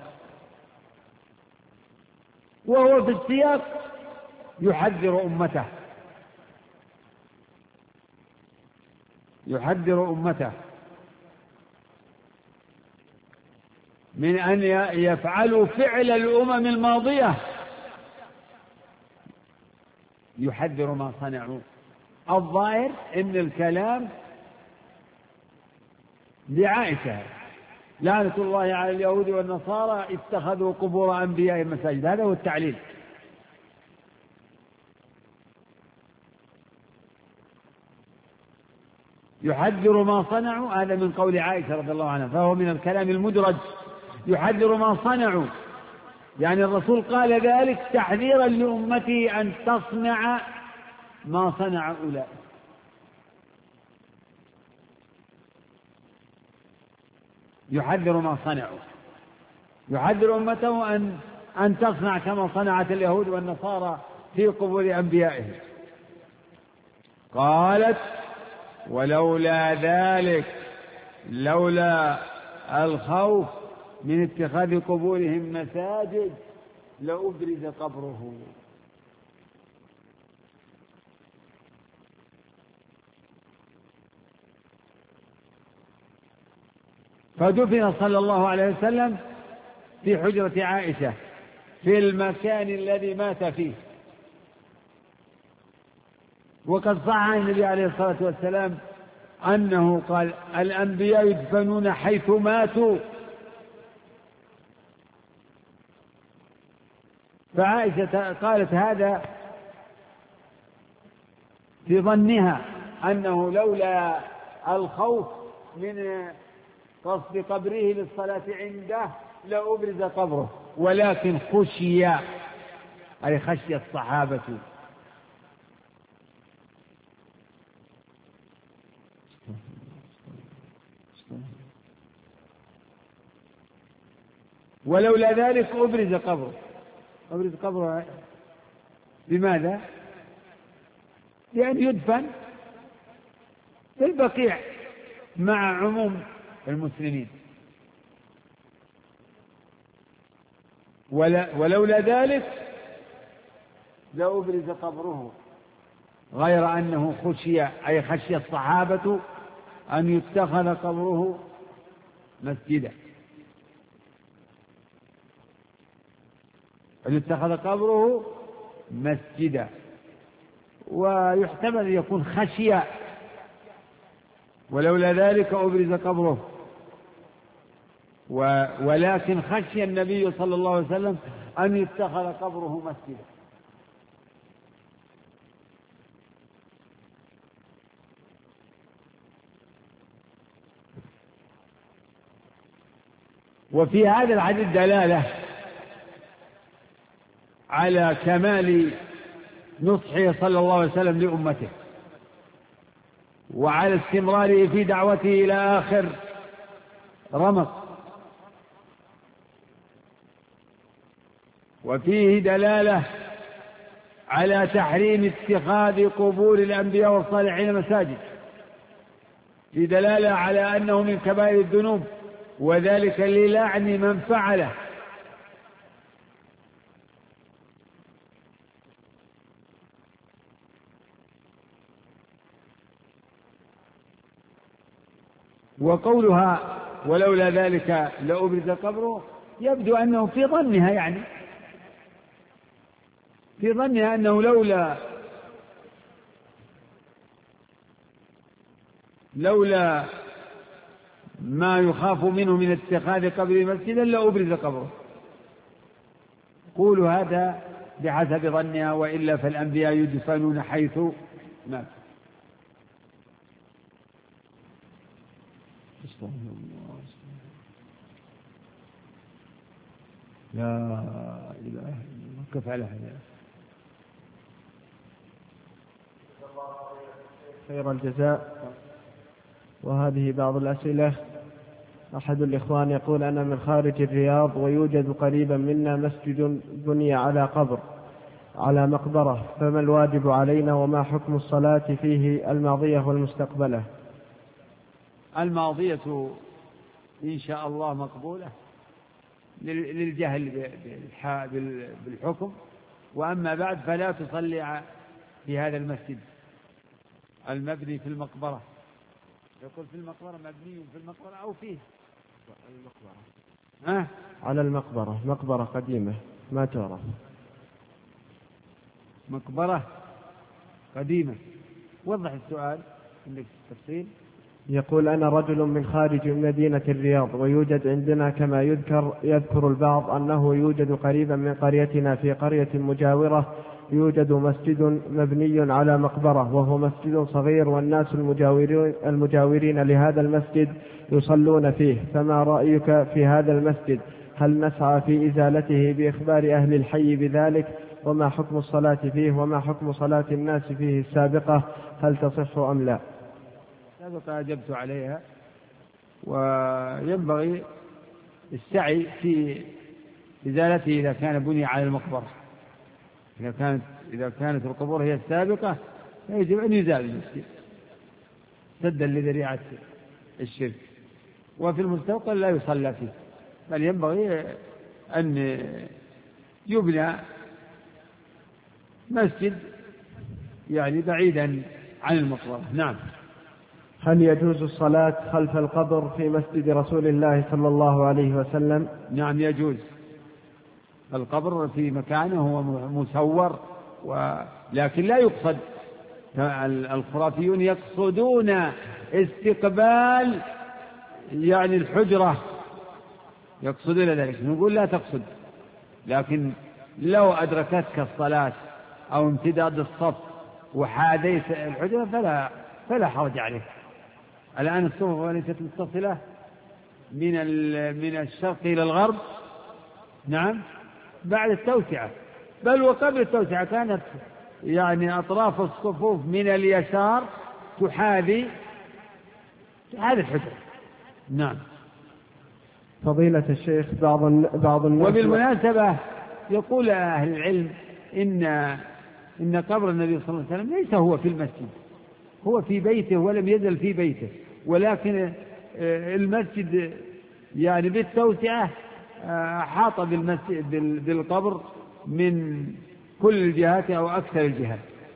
وهو في السياق يحذر أمته من أن يفعلوا فعل الأمم الماضية، يحذر ما صنعوا. الظاهر إن الكلام لعائشة لعنة الله على اليهود والنصارى اتخذوا قبور أنبيائهم مساجد، هذا هو التعليل. يحذر ما صنعوا، هذا من قول عائشة رضي الله عنها، فهو من الكلام المدرج. يحذر ما صنعوا، يعني الرسول قال ذلك تحذيرا لأمته أن تصنع ما صنع أولئك. يحذر ما صنعوا، يحذر أمته أن تصنع كما صنعت اليهود والنصارى في قبور أنبيائهم. قالت ولولا ذلك، لولا الخوف من اتخاذ قبورهم مساجد لأبرز قبره. فدفن صلى الله عليه وسلم في حجرة عائشة في المكان الذي مات فيه. وقد صح عن النبي عليه الصلاة والسلام أنه قال الأنبياء يدفنون حيث ماتوا. فعائشة قالت هذا في ظنها أنه لولا الخوف من قصد قبره للصلاة عنده لأبرز قبره، ولكن خشي، أي خشي الصحابة. ولولا ذلك أبرز قبره. أبرز قبره بماذا؟ لأن يدفن في البقيع مع عموم المسلمين. ولولا ذلك لأبرز قبره، غير أنه خشي الصحابة أن يتخذ قبره مسجدا، أن يتخذ قبره مسجدا، ويحتمل أن يكون خشية، ولولا ذلك أبرز قبره، ولكن خشي النبي صلى الله عليه وسلم أن يتخذ قبره مسجدا. وفي هذا الحديث دلالة على كمال نصحه صلى الله عليه وسلم لأمته، وعلى استمراره في دعوته إلى آخر رمق، وفيه دلالة على تحريم اتخاذ قبور الأنبياء والصالحين مساجد، في دلالة على أنه من كبائر الذنوب، وذلك للعن من فعله. وقولها ولولا ذلك لأبرز قبره يبدو أنه في ظنها، يعني في ظنها أنه لولا ما يخاف منه من اتخاذ قبر مسجدا لأبرز قبره. قولوا هذا بحسب ظنها، وإلا فالأنبياء يدفنون حيث مات. لا إله إلا الله. كيف على هذا؟ خير الجزاء. وهذه بعض الأسئلة. أحد الإخوان يقول: أنا من خارج الرياض ويوجد قريبا منا مسجد بني على قبر على مقبرة، فما الواجب علينا وما حكم الصلاة فيه الماضية والمستقبلة؟ الماضية إن شاء الله مقبولة للجهل بالحكم، وأما بعد فلا تصلي في هذا المسجد المبني في المقبرة. يقول في المقبرة، مبني في المقبرة أو فيه المقبرة على المقبرة، مقبرة قديمة ما تعرف، مقبرة قديمة. وضح السؤال عندك تفصيل. يقول: أنا رجل من خارج مدينة الرياض، ويوجد عندنا كما يذكر البعض أنه يوجد قريبا من قريتنا في قرية مجاورة يوجد مسجد مبني على مقبرة، وهو مسجد صغير، والناس المجاورين لهذا المسجد يصلون فيه، فما رأيك في هذا المسجد؟ هل نسعى في إزالته بإخبار أهل الحي بذلك؟ وما حكم الصلاة فيه؟ وما حكم صلاة الناس فيه السابقة؟ هل تصح أم لا؟ سابقا أجبت عليها، وينبغي السعي في إزالته إذا كان بني على المقبرة. إذا كانت القبور هي السابقة فيجب أن يزال المسجد سدا لذريعة الشرك. وفي المستقبل لا يصلى فيه، بل ينبغي أن يبنى مسجد يعني بعيدا عن المقبرة. نعم. هل يجوز الصلاة خلف القبر في مسجد رسول الله صلى الله عليه وسلم؟ نعم يجوز. القبر في مكانه هو مسور، لكن لا يقصد. الخرافيون يقصدون استقبال يعني الحجرة، يقصدون ذلك. نقول لا تقصد، لكن لو أدركتك الصلاة أو امتداد الصف وحاذيت الحجرة فلا حرج عليك. الآن الصفوف ليست متصلة من الشرق إلى الغرب، نعم، بعد التوسعة، بل وقبل التوسعة كانت يعني أطراف الصفوف من اليسار تحاذي الحجرة. نعم. فضيلة الشيخ، بعض الناس. وبالمناسبة يقول أهل العلم إن قبر النبي صلى الله عليه وسلم ليس هو في المسجد، هو في بيته ولم يزل في بيته، ولكن المسجد يعني بالتوسعة حاط بالقبر من كل الجهات أو أكثر الجهات،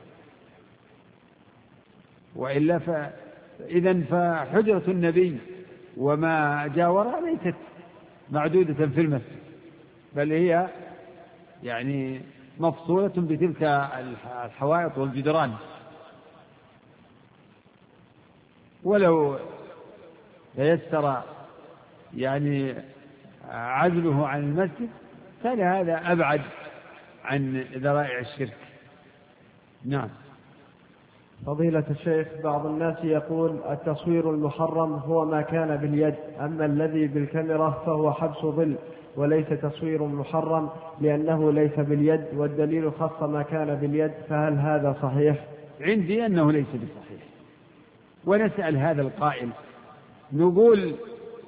وإلا إذن فحجرة النبي وما جاورها ليست معدودة في المسجد، بل هي يعني مفصولة بتلك الحوائط والجدران. ولو تيسر يعني عزله عن المسجد كان هذا أبعد عن ذرائع الشرك. نعم. فضيلة الشيخ، بعض الناس يقول التصوير المحرم هو ما كان باليد، أما الذي بالكاميرا فهو حبس ظل وليس تصوير محرم لأنه ليس باليد، والدليل خص ما كان باليد، فهل هذا صحيح؟ عندي أنه ليس بصحيح. ونسأل هذا القائل نقول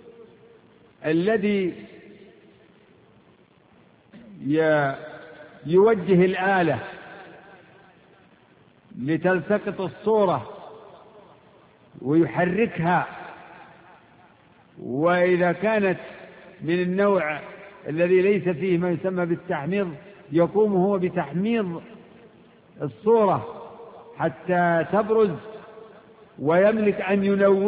الذي يوجه الآلة لتلتقط الصورة ويحركها، وإذا كانت من النوع الذي ليس فيه ما يسمى بالتحميض يقوم هو بتحميض الصورة حتى تبرز، ويملك أن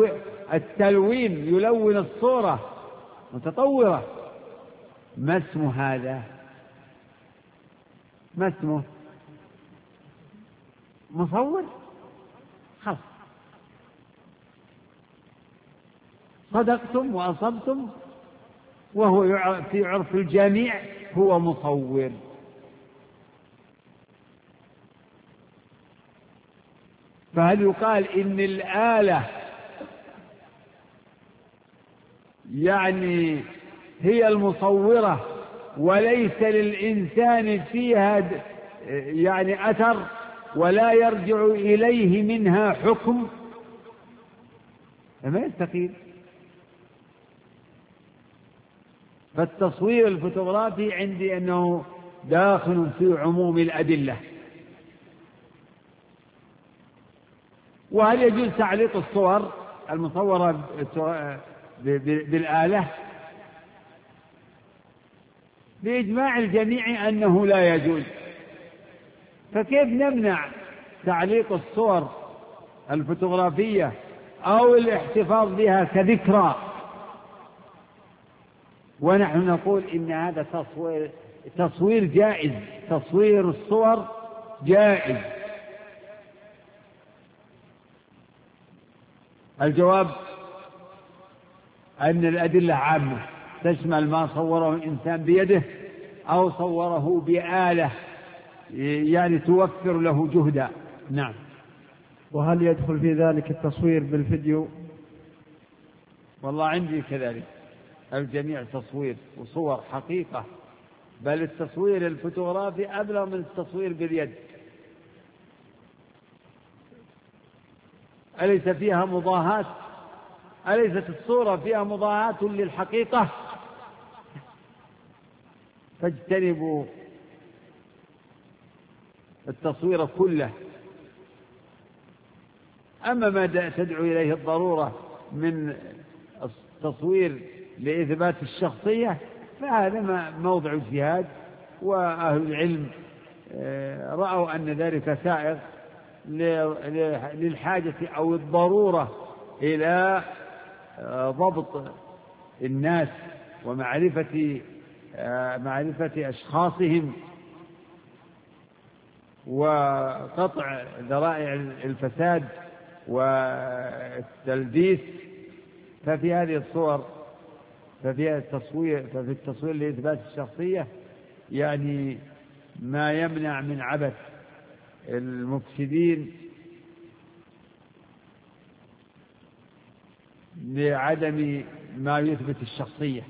يلون الصورة متطورة. ما اسم هذا؟ ما اسمه؟ مصور. خلاص صدقتم وأصبتم، وهو في عرف الجميع هو مصور. فهل يقال إن الآلة يعني هي المصورة وليس للإنسان فيها يعني أثر ولا يرجع إليه منها حكم؟ ما يستقيم. فالتصوير الفوتوغرافي عندي أنه داخل في عموم الأدلة. وهل يجوز تعليق الصور المصورة بالآلة؟ بإجماع الجميع أنه لا يجوز. فكيف نمنع تعليق الصور الفوتوغرافية أو الاحتفاظ بها كذكرى، ونحن نقول إن هذا تصوير جائز، تصوير الصور جائز؟ الجواب أن الأدلة عامة تشمل ما صوره الإنسان بيده أو صوره بآلة يعني توفر له جهدا. نعم. وهل يدخل في ذلك التصوير بالفيديو؟ والله عندي كذلك، الجميع تصوير وصور حقيقة، بل التصوير الفوتوغرافي أبلغ من التصوير باليد. أليس فيها مضاهاة؟ أليست الصورة فيها مضاهاة للحقيقة؟ فاجتنبوا التصوير كله. أما ما تدعو إليه الضرورة من التصوير لإثبات الشخصية فهذا موضع اجتهاد، وأهل العلم رأوا أن ذلك سائغ للحاجة أو الضرورة إلى ضبط الناس ومعرفة أشخاصهم وقطع ذرائع الفساد والتلبيس. ففي هذه الصور ففي التصوير لإثبات الشخصية يعني ما يمنع من عبث المفسدين لعدم ما يثبت الشخصية.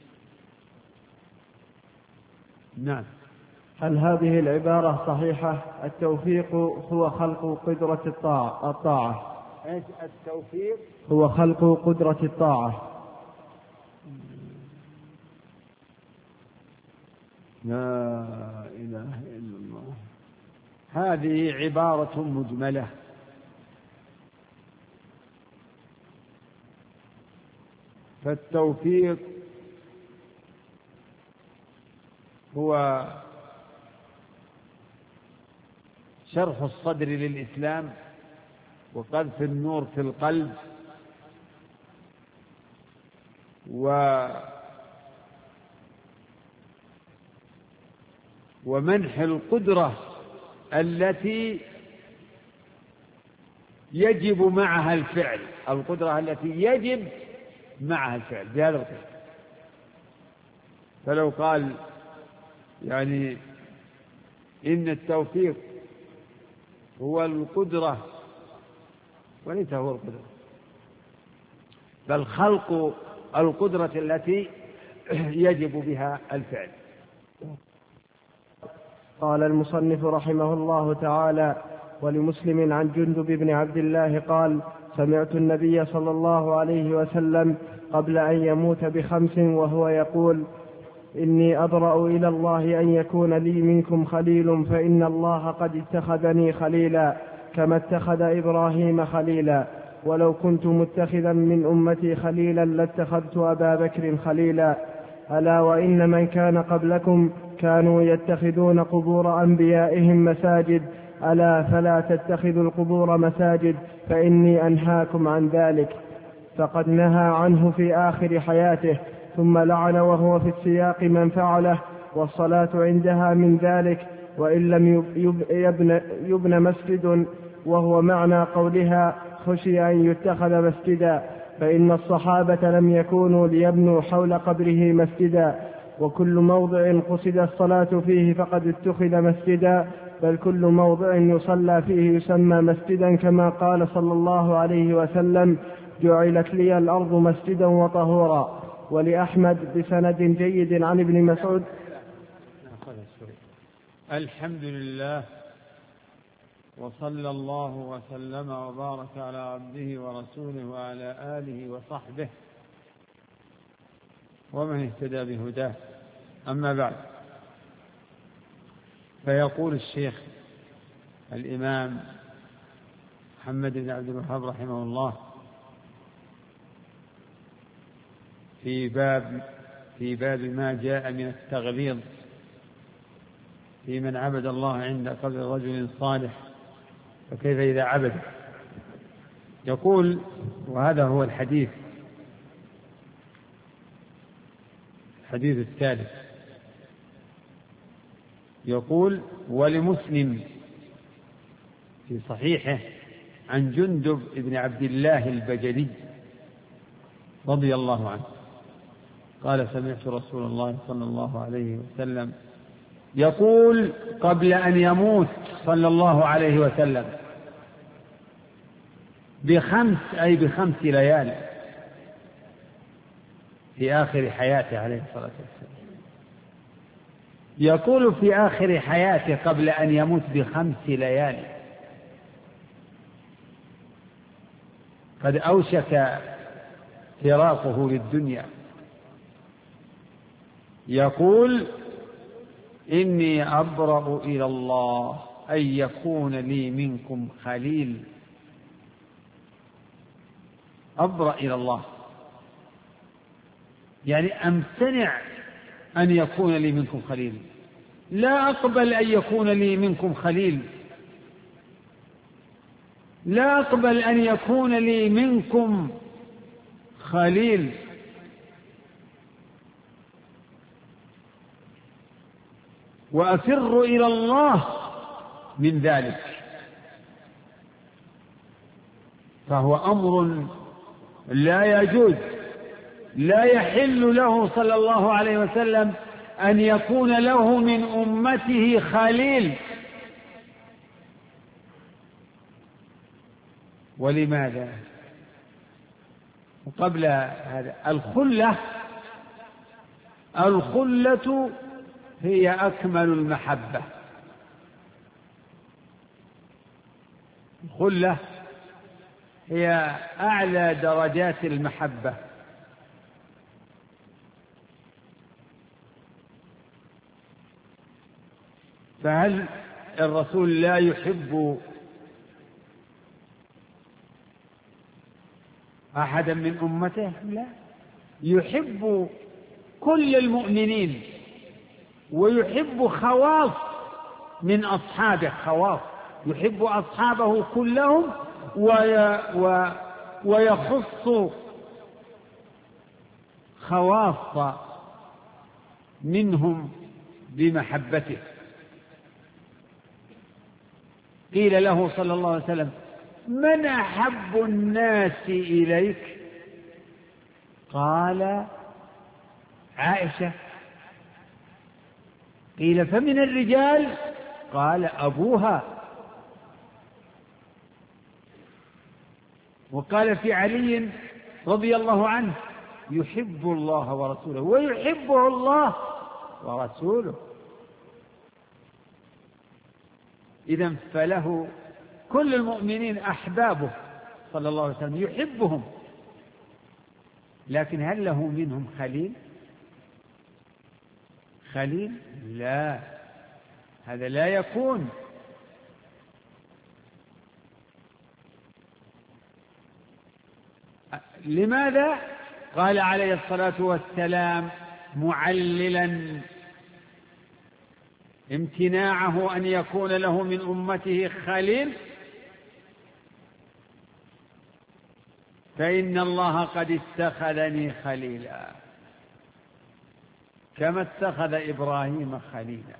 نعم. هل هذه العبارة صحيحة؟ التوفيق هو خلق قدرة الطاعة. ايش التوفيق؟ هو خلق قدرة الطاعة. لا إله إلا الله. هذه عبارة مجملة، فالتوفيق هو شرح الصدر للإسلام وقذف النور في القلب ومنح القدرة التي يجب معها الفعل، القدرة التي يجب معها الفعل بهذا القدر. فلو قال يعني إن التوفيق هو القدرة وليس هو القدرة، بل خلق القدرة التي يجب بها الفعل. قال المصنف رحمه الله تعالى: ولمسلم عن جندب بن عبد الله قال: سمعت النبي صلى الله عليه وسلم قبل أن يموت ب5 وهو يقول: إني أبرأ إلى الله أن يكون لي منكم خليل، فإن الله قد اتخذني خليلا كما اتخذ إبراهيم خليلا، ولو كنت متخذا من أمتي خليلا لاتخذت أبا بكر خليلا. ألا وإن من كان قبلكم كانوا يتخذون قبور أنبيائهم مساجد، ألا فلا تتخذوا القبور مساجد فإني أنهاكم عن ذلك. فقد نهى عنه في آخر حياته، ثم لعن وهو في السياق من فعله، والصلاة عندها من ذلك، وإن لم يبن مسجد، وهو معنى قولها خشي أن يتخذ مسجدا، فإن الصحابة لم يكونوا ليبنوا حول قبره مسجدا. وكل موضع قصد الصلاة فيه فقد اتخذ مسجدا، بل كل موضع يصلى فيه يسمى مسجدا، كما قال صلى الله عليه وسلم: جعلت لي الأرض مسجدا وطهورا. ولأحمد بسند جيد عن ابن مسعود. الحمد لله، وصلى الله وسلم وبارك على عبده ورسوله وعلى آله وصحبه ومن اهتدى بهداه. أما بعد، فيقول الشيخ الإمام محمد بن عبد الوهاب رحمه الله في باب ما جاء من التغليظ في من عبد الله عند قبر رجل صالح، فكيف إذا عبد؟ يقول، وهذا هو الحديث الثالث، يقول: ولمسلم في صحيحه عن جندب بن عبد الله البجلي رضي الله عنه قال: سمعت رسول الله صلى الله عليه وسلم يقول قبل أن يموت صلى الله عليه وسلم ب5 ليال في آخر حياته عليه الصلاة والسلام، يقول في آخر حياته قبل أن يموت ب5 ليال، قد أوشك فراقه للدنيا، يقول: إني أبرأ إلى الله أن يكون لي منكم خليل. أبرأ إلى الله يعني أمتنع أن يكون لي منكم خليل، لا أقبل أن يكون لي منكم خليل، لا أقبل أن يكون لي منكم خليل. وأفر إلى الله من ذلك. فهو أمر لا يجوز، لا يحل له صلى الله عليه وسلم أن يكون له من أمته خليل. ولماذا؟ وقبل هذا، الخلة هي أكمل المحبة. الخلة هي أعلى درجات المحبة. فهل الرسول لا يحب أحدا من أمته؟ لا، يحب كل المؤمنين، ويحب خواص من أصحابه، خواص يحب أصحابه كلهم ويخص خواص منهم بمحبته. قيل له صلى الله عليه وسلم: من أحب الناس إليك؟ قال: عائشة. قيل: فمن الرجال؟ قال: أبوها. وقال في علي رضي الله عنه: يحب الله ورسوله ويحبه الله ورسوله. إذن فله كل المؤمنين أحبابه صلى الله عليه وسلم يحبهم، لكن هل له منهم خليل؟ خليل؟ لا، هذا لا يكون. لماذا؟ قال عليه الصلاة والسلام معللا امتناعه أن يكون له من أمته خليل: فإن الله قد اتخذني خليلا كما اتخذ إبراهيم خليلا.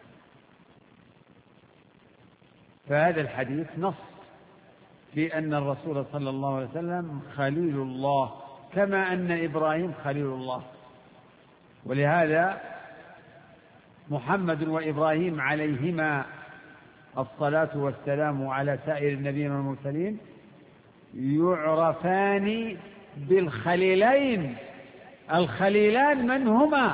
فهذا الحديث نص في أن الرسول صلى الله عليه وسلم خليل الله كما أن إبراهيم خليل الله. ولهذا محمد وإبراهيم عليهما الصلاة والسلام على سائر النبيين والمرسلين يعرفان بالخليلين. الخليلان من هما؟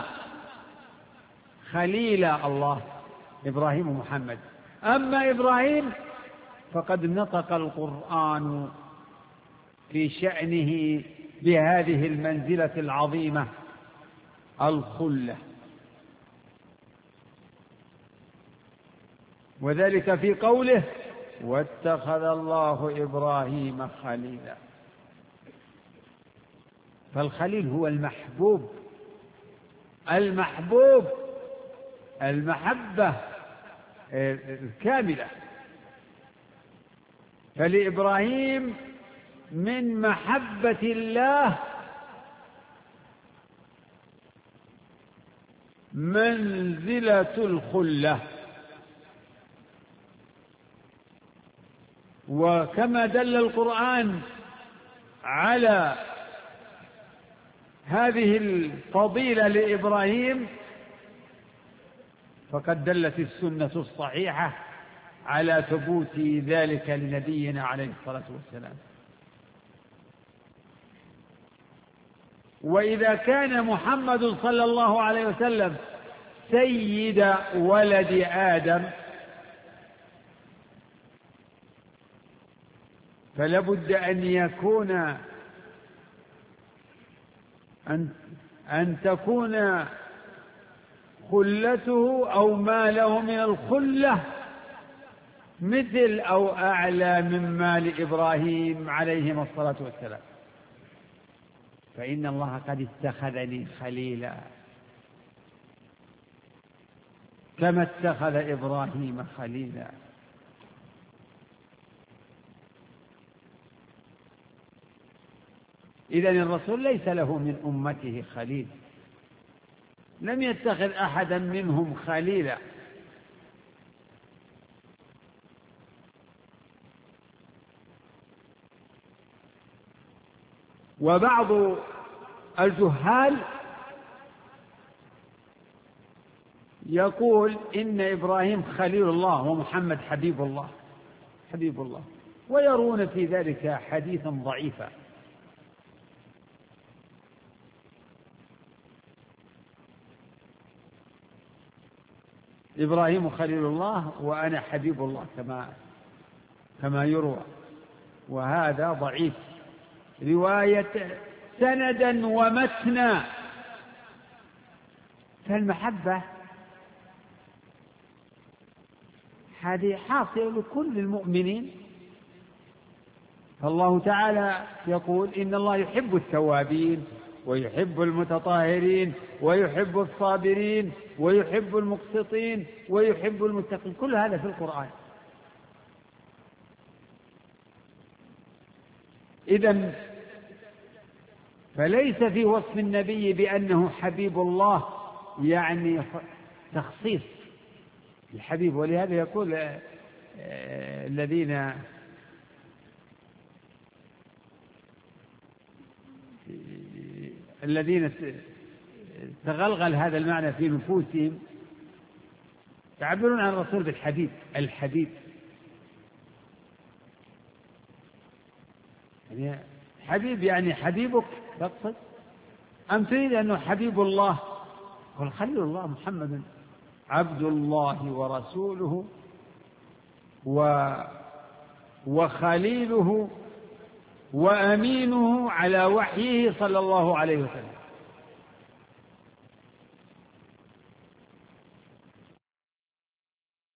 خليل الله إبراهيم ومحمد. أما إبراهيم فقد نطق القرآن في شأنه بهذه المنزلة العظيمة الخلة، وذلك في قوله: واتخذ الله إبراهيم خليلا. فالخليل هو المحبوب، المحبوب المحبة الكاملة. فلإبراهيم من محبة الله منزلة الخلة. وكما دل القرآن على هذه الفضيلة لإبراهيم، فقد دلت السنة الصحيحة على ثبوت ذلك لنبينا عليه الصلاة والسلام. وإذا كان محمد صلى الله عليه وسلم سيد ولد آدم، فلابد أن يكون أن تكون خلته أو ما له من الخلة مثل أو أعلى مما لإبراهيم عليهما الصلاة والسلام. فإن الله قد اتخذني خليلا كما اتخذ إبراهيم خليلا. إذن الرسول ليس له من أمته خليل، لم يتخذ أحدا منهم خليلا. وبعض الجهال يقول إن إبراهيم خليل الله ومحمد حبيب الله، حبيب الله، ويرون في ذلك حديثا ضعيفا. إبراهيم خليل الله وأنا حبيب الله كما يروى، وهذا ضعيف رواية سندا ومتنا. فالمحبة هذه حاصلة لكل المؤمنين. فالله تعالى يقول: إن الله يحب التوابين ويحب المتطهرين ويحب الصابرين ويحب المقسطين ويحب المتقين، كل هذا في القرآن. إذن فليس في وصف النبي بأنه حبيب الله يعني تخصيص الحبيب. ولهذا يقول الذين تغلغل هذا المعنى في نفوسهم يعبرون عن الرسول بالحبيب. الحبيب يعني حبيب يعني حبيبك تقصد، أم تريد أنه حبيب الله؟ قل خليل الله محمد عبد الله ورسوله وخليله وأمينه على وحيه صلى الله عليه وسلم.